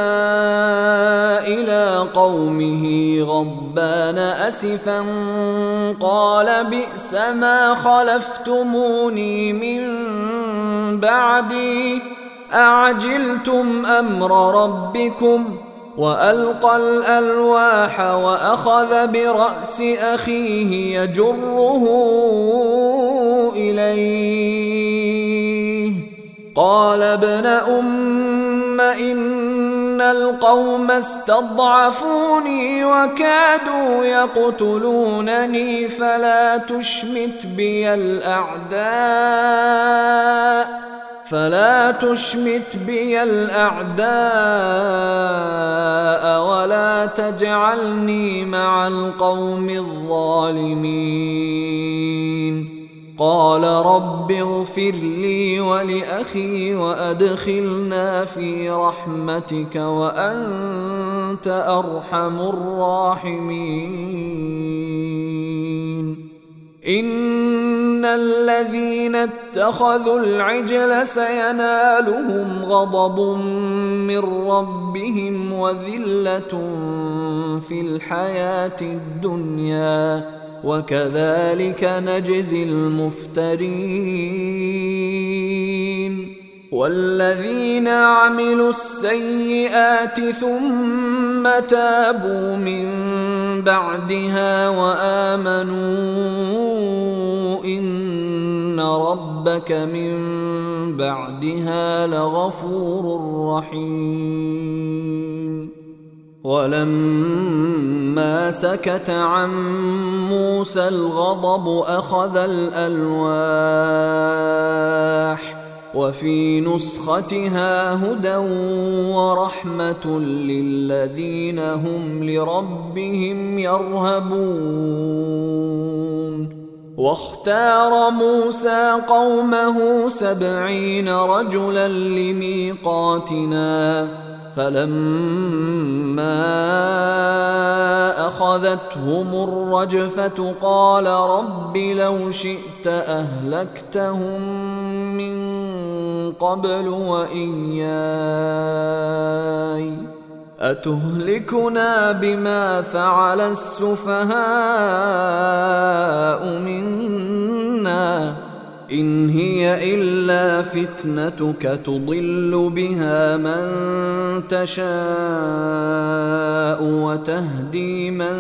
إلى قومه غضبان أسفا قال بئس ما خلفتموني من بعدي أعجلتم أمر ربكم وألقى الألواح وأخذ برأس أخيه يجره إليه قال ابن أم إن القوم استضعفوني وكادوا يقتلونني فلا تشمت بي الأعداء ولا تجعلني مع القوم الظالمين قال رب اغفر لي ولأخي وأدخلنا في رحمتك وأنت أرحم الراحمين إن الذين اتخذوا العجل سينالهم غضب من ربهم وذلة في الحياة الدنيا وكذلك نجزي المفترين والذين عملوا السيئات ثم تابوا من بعدها وآمنوا إن ربك من بعدها لغفور رحيم. ولما سكت عن موسى الغضب أخذ الألواح وفي نسختها هدى ورحمة للذين هم لربهم يرهبون. واختار موسى قومه 70 رجلا لميقاتنا، فلما أخذتهم الرجفة قال رب لو شئت أهلكتهم من قبل وإياي أتهلكنا بما فعل السفهاء منا إن هي إلا فتنتك تضل بها من تشاء وتهدي من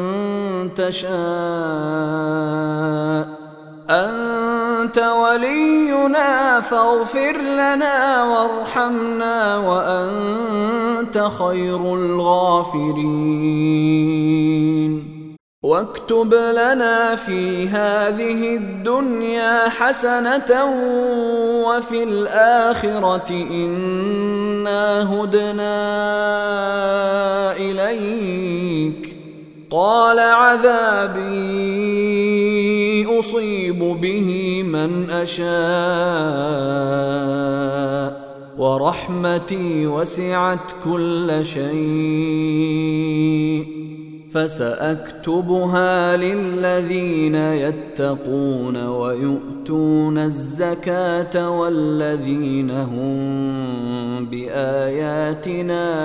تشاء أنت ولينا فاغفر لنا وارحمنا وأنت خير الغافرين. واكتب لنا في هذه الدنيا حسنة وفي الآخرة إنا هدنا إليك. قال عذابي أصيب به من أشاء ورحمتي وسعت كل شيء فسأكتبها للذين يتقون ويؤتون الزكاة والذين هم بآياتنا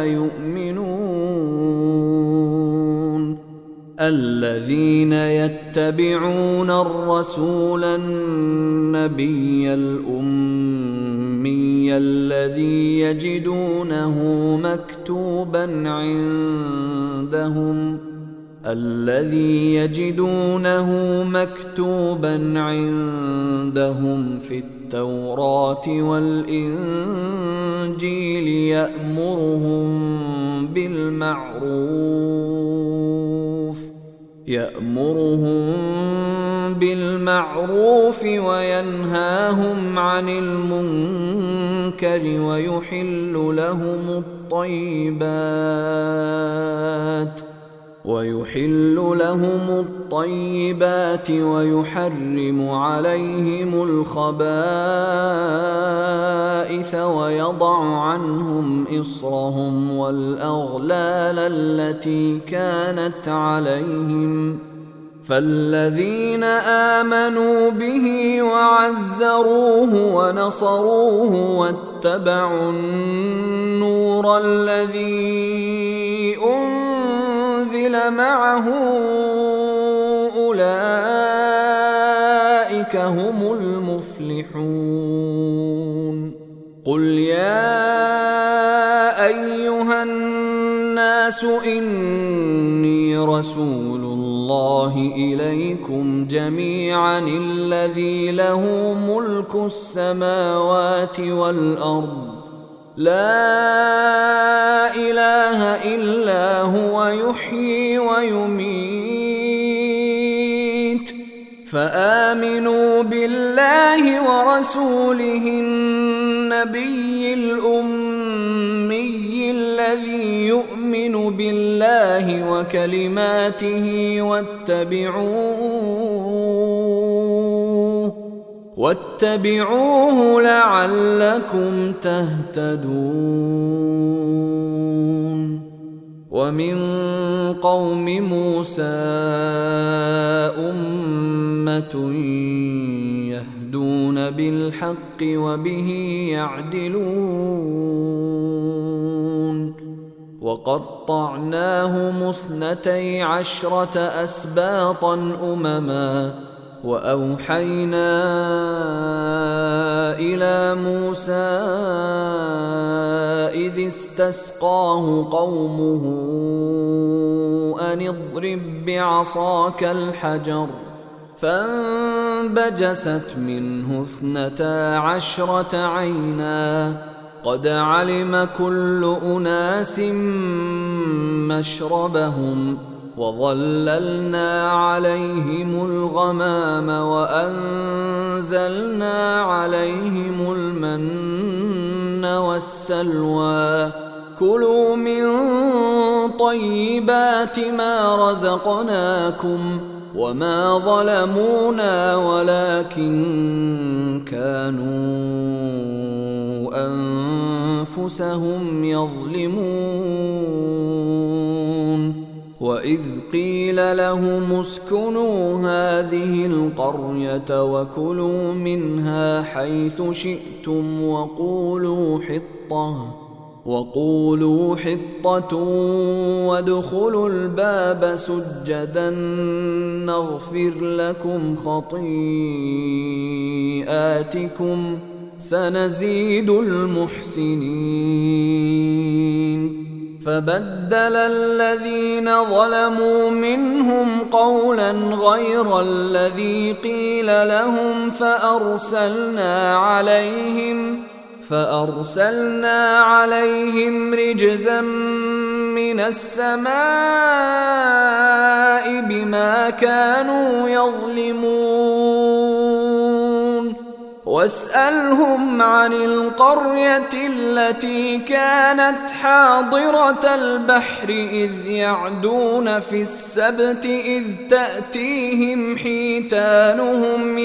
يؤمنون. الذين يتبعون الرسول النبي الأمي الذي يجدونه مكتوبا عندهم في التوراة والإنجيل يأمرهم بالمعروف وينهاهم عن المنكر ويحل لهم الطيبات ويحرم عليهم الخبائث ويضع عنهم إصرهم والأغلال التي كانت عليهم. فالذين آمنوا به وعزروه ونصروه واتبعوا النور الذي أنزل معه أولئك هم المفلحون. قل يا أيها الناس إني رسول الله إليكم جميعا الذي له ملك السماوات والأرض لا إله إلا هو يحيي ويميت فآمنوا بالله ورسوله النبي الأمي الذي يؤمن بالله وكلماته واتبعوه لعلكم تهتدون. ومن قوم موسى أمة يهدون بالحق وبه يعدلون. وقطعناهم 12 أسباطا أمما وأوحينا إلى موسى إذ استسقاه قومه أن اضرب بعصاك الحجر فانبجست منه 12 عينا قد علم كل أناس مشربهم وظللنا عليهم الغمام وأنزلنا عليهم المن والسلوى كلوا من طيبات ما رزقناكم وما ظلمونا ولكن كانوا أنفسهم يظلمون وإذ قيل لهم اسكنوا هذه القرية وكلوا منها حيث شئتم وقولوا حطة وادخلوا الباب سجدا نغفر لكم خطيئاتكم سنزيد المحسنين فبدل الذين ظلموا منهم قولا غير الذي قيل لهم فأرسلنا عليهم رجزا من السماء بما كانوا يظلمون واسألهم عن القرية التي كانت حاضرة البحر إذ يعدون في السبت إذ تأتيهم حيتانهم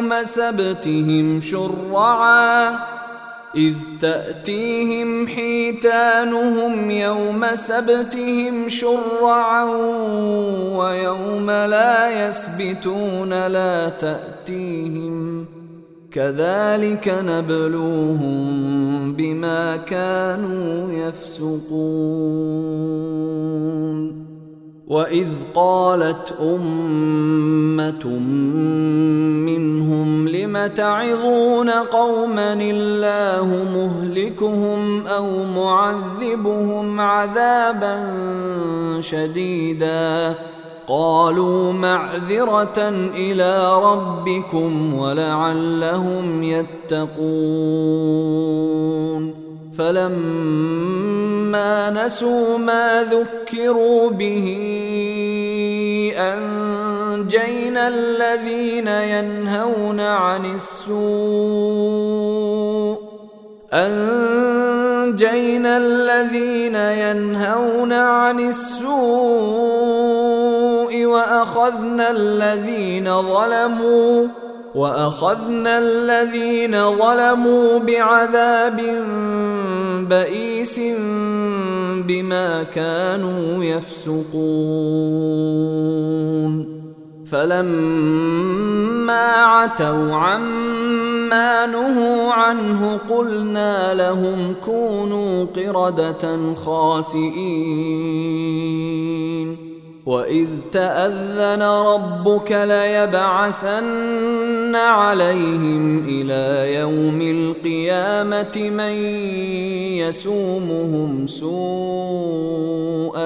يوم سبتهم شرعا ويوم لا يسبتون لا تأتيهم كذلك نبلوهم بما كانوا يفسقون وإذ قالت أمة منهم لم تعظون قوما الله مهلكهم أو معذبهم عذابا شديدا قالوا معذرة إلى ربكم ولعلهم يتقون فلما نسوا ما ذكروا به أنجينا الذين ينهون عن السوء وأخذنا الذين ظلموا بعذاب بئيس بما كانوا يفسقون فلما عتوا عما نهوا عنه قلنا لهم كونوا قردة خاسئين وإذ تأذن ربك ليبعثن عليهم إلى يوم القيامة من يسومهم سوء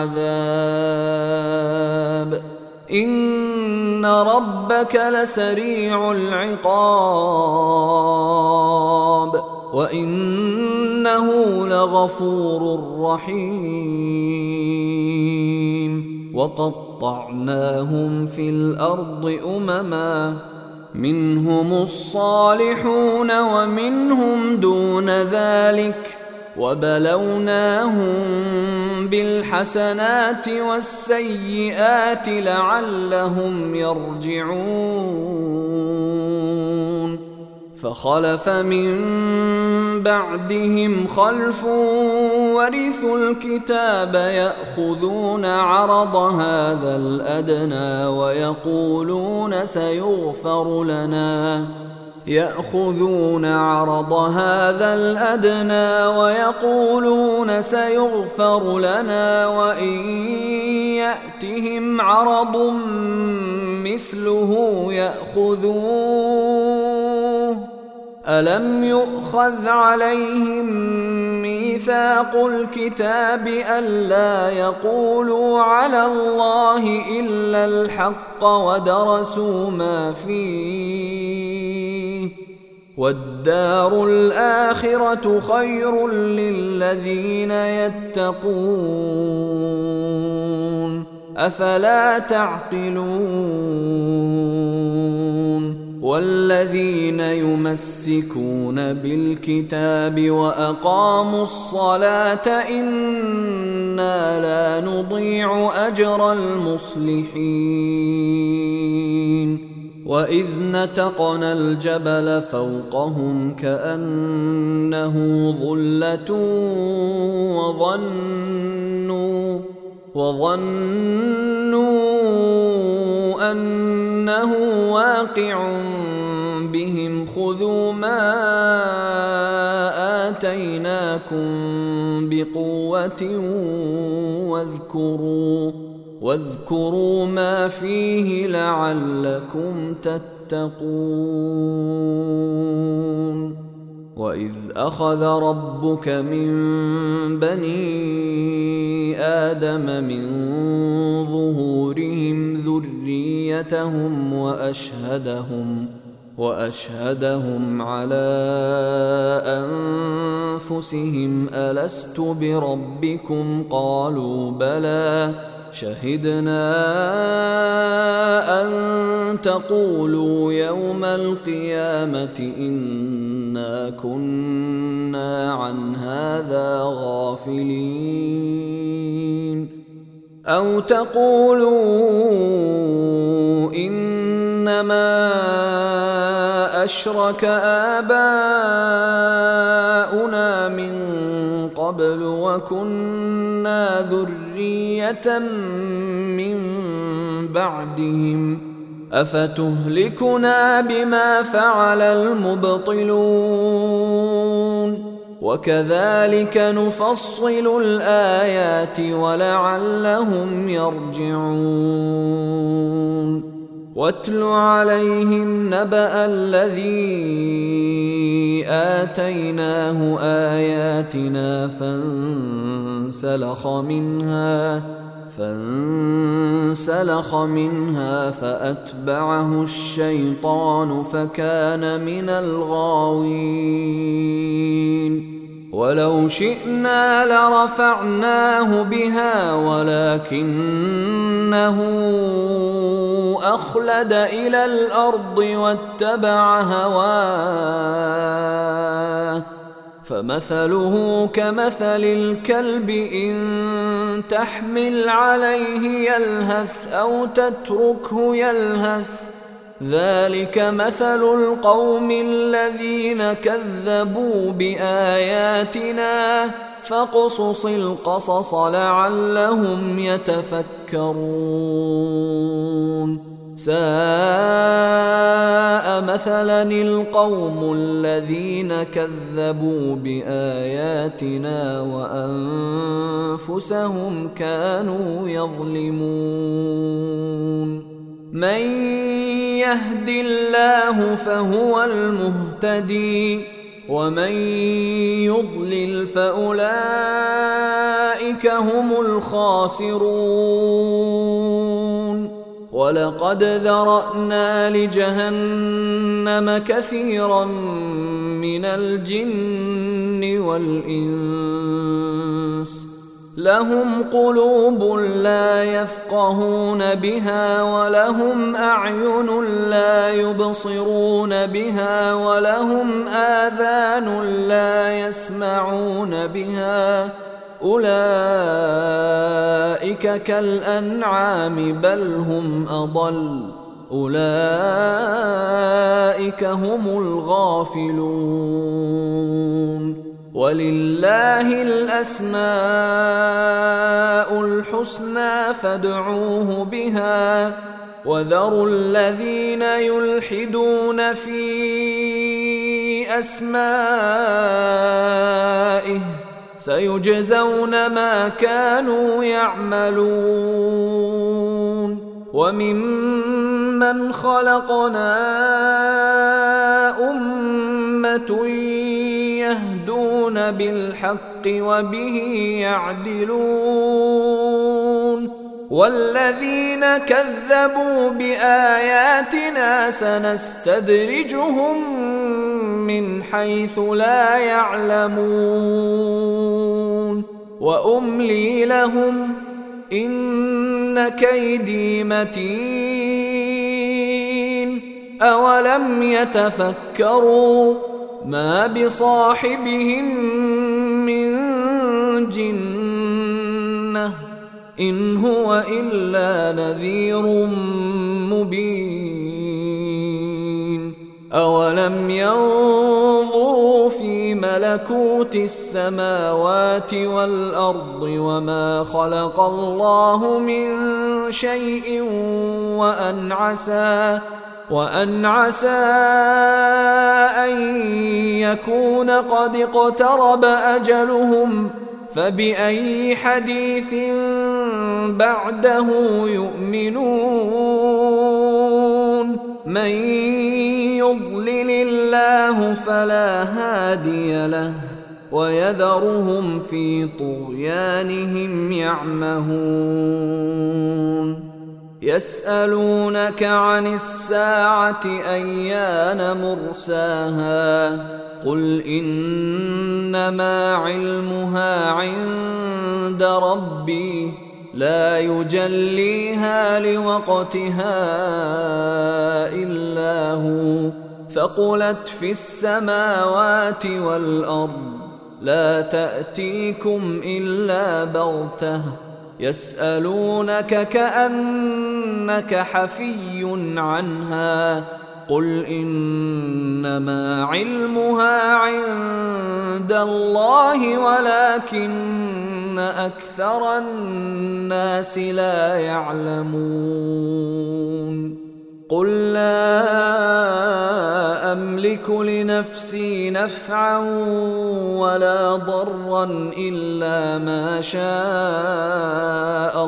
العذاب إن ربك لسريع العقاب وإنه لغفور رحيم وقطعناهم في الأرض أمما منهم الصالحون ومنهم دون ذلك وبلوناهم بالحسنات والسيئات لعلهم يرجعون فخلف من بعدهم خلف ورثوا الكتاب يأخذون عرض هذا الأدنى ويقولون سيغفر لنا وإن يأتهم عرض مثله يأخذوه ألم يؤخذ عليهم ميثاق الكتاب ألا يقولوا على الله إلا الحق ودرسوا ما فيه والدار الآخرة خير للذين يتقون أفلا تعقلون والذين يمسكون بالكتاب وأقاموا الصلاة إنا لا نضيع أجر المصلحين وإذ نتقنا الجبل فوقهم كأنه ظلة وظنوا أنه واقع بهم خذوا ما آتيناكم بقوة واذكروا ما فيه لعلكم تتقون وإذ أخذ ربك من بني آدم من ظهورهم ذريتهم وأشهدهم على أنفسهم ألست بربكم قالوا بلى شهدنا أن تقولوا يوم القيامة إنا كنا عن هذا غافلين أو تقولوا إنما أشرك آباؤنا من قبل وكنا ذرية من بعدهم أفتهلكنا بما فعل المبطلون وكذلك نفصل الآيات ولعلهم يرجعون واتل عليهم نبأ الذي آتيناه آياتنا فانسلخ منها فأتبعه الشيطان فكان من الغاوين ولو شئنا لرفعناه بها ولكنه أخلد إلى الأرض واتبع هواه فمثله كمثل الكلب إن تحمل عليه يلهث أو تتركه يلهث ذلك مثل القوم الذين كذبوا بآياتنا فاقصص القصص لعلهم يتفكرون ساء مثلا القوم الذين كذبوا بآياتنا وأنفسهم كانوا يظلمون من يهد الله فهو المهتدي ومن يضلل فأولئك هم الخاسرون ولقد ذرأنا لجهنم كثيرا من الجن والإنس لهم قلوب لا يفقهون بها ولهم أعين لا يبصرون بها ولهم آذان لا يسمعون بها أولئك كالأنعام بل هم أضل أولئك هم الغافلون ولله الأسماء الحسنى فادعوه بها وذروا الذين يلحدون في أسمائه سيجزون ما كانوا يعملون وممن خلقنا أمة أمة يهدون بالحق وبه يعدلون والذين كذبوا بآياتنا سنستدرجهم من حيث لا يعلمون وأملي لهم إن كيدي متين أولم يتفكروا ما بصاحبهم من جنة إن هو إلا نذير مبين أولم ينظروا في ملكوت السماوات والأرض وما خلق الله من شيء وأن عسى أن يكون قد اقترب أجلهم فبأي حديث بعده يؤمنون من يضلل الله فلا هادي له ويذرهم في طغيانهم يعمهون يسألونك عن الساعة أيان مرساها قل إنما علمها عند ربي لا يجليها لوقتها إلا هو ثقلت في السماوات والأرض لا تأتيكم إلا بغتة يسألونك كأنك حفي عنها قل إنما علمها عند الله ولكن أكثر الناس لا يعلمون قل لا أملك لنفسي نفعا ولا ضرا إلا ما شاء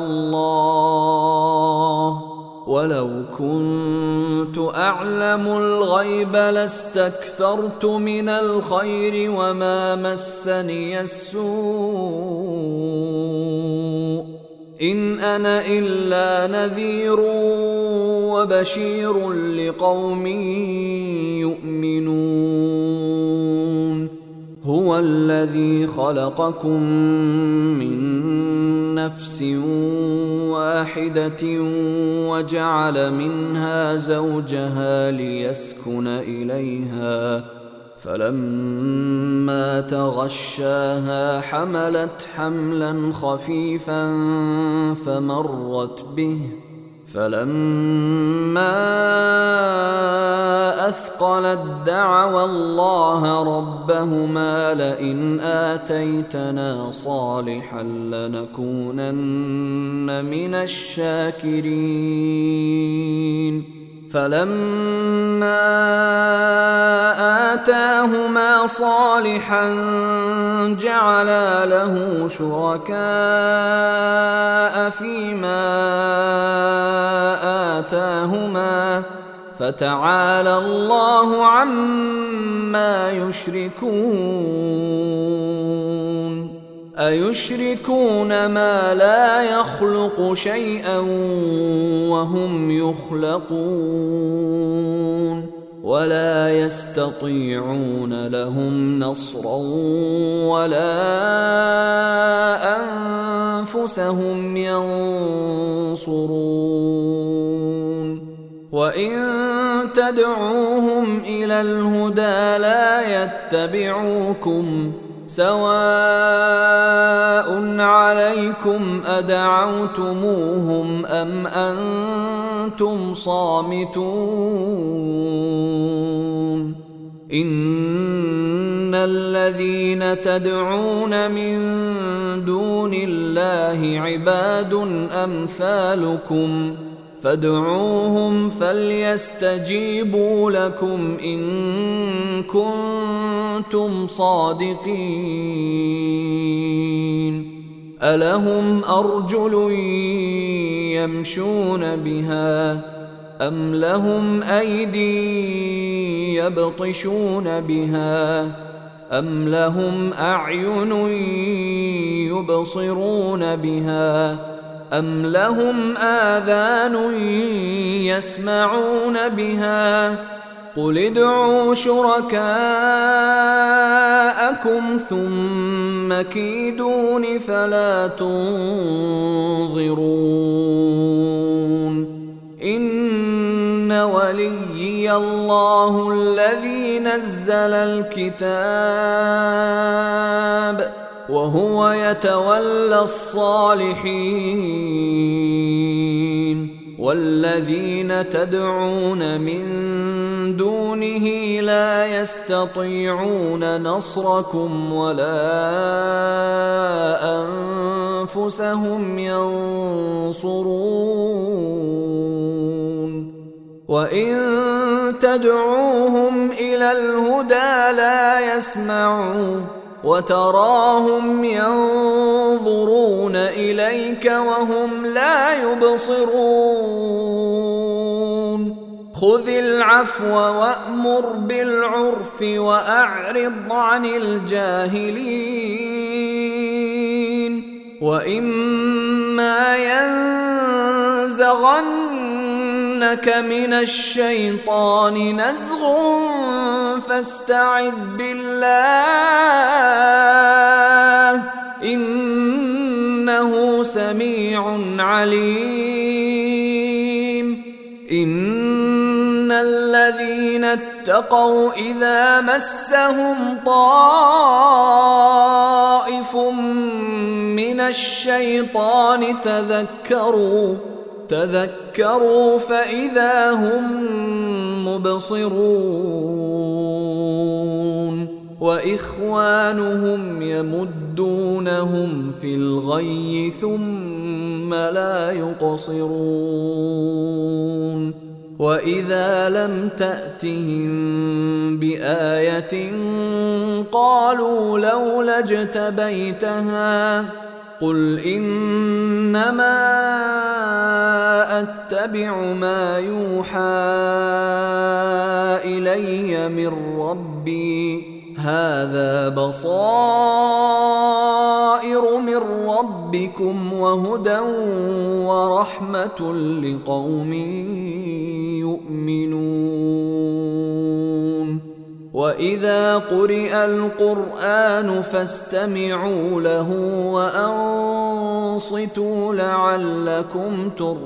الله ولو كنت أعلم الغيب لاستكثرت من الخير وما مسني السوء إن أنا إلا نذير وبشير لقوم يؤمنون هو الذي خلقكم من نفس واحدة وجعل منها زوجها ليسكن إليها فلما تغشاها حملت حملا خفيفا فمرت به فلما أثقلت دعوا الله ربهما لئن آتيتنا صالحا لنكونن من الشاكرين فلما آتاهما صالحا جعلا له شركاء فيما آتاهما فتعالى الله عما يشركون أيشركون ما لا يخلق شيئا وهم يخلقون ولا يستطيعون لهم نصرا ولا أنفسهم ينصرون وإن تدعوهم إلى الهدى لا يتبعوكم سواء عليكم أدعوتموهم أم أنتم صامتون إن الذين تدعون من دون الله عباد أمثالكم فادعوهم فليستجيبوا لكم إن كنتم صادقين ألهم أرجل يمشون بها أم لهم أيدي يبطشون بها أم لهم أعين يبصرون بها أم لهم آذان يسمعون بها قل ادعوا شركاءكم ثم كيدون فلا تنظرون إن وليي الله الذي نزل الكتاب وهو يتولى الصالحين والذين تدعون من دونه لا يستطيعون نصركم ولا أنفسهم ينصرون وإن تدعوهم إلى الهدى لا يسمعوا وتراهم ينظرون إليك وهم لا يبصرون خذ العفو وأمر بالعرف وأعرض عن الجاهلين وإما ينزغنك من الشيطان نزغ فاستعذ بالله إنه سميع عليم إن الذين اتقوا إذا مسهم طائف من الشيطان تذكروا فإذا هم مبصرون وإخوانهم يمدونهم في الغي ثم لا يقصرون وإذا لم تأتهم بآية قالوا لولا اجتبيتها قل إنما أتبع ما يوحى إلي من ربي هذا بصائر من ربكم وهدى ورحمة لقوم يؤمنون وإذا قرئ القرآن فاستمعوا له وأنصتوا لعلكم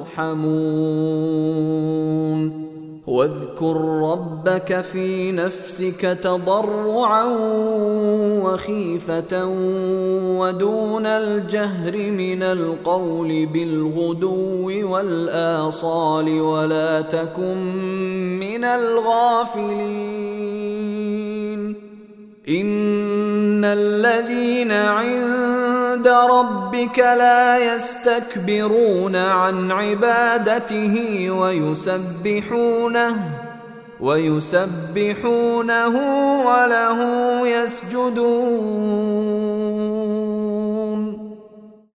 ترحمون واذكر ربك في نفسك تضرعا وخيفة ودون الجهر من القول بالغدو والآصال ولا تكن من الغافلين إن الذين عند ربك لا يستكبرون عن عبادته ويسبحونه وله يسجدون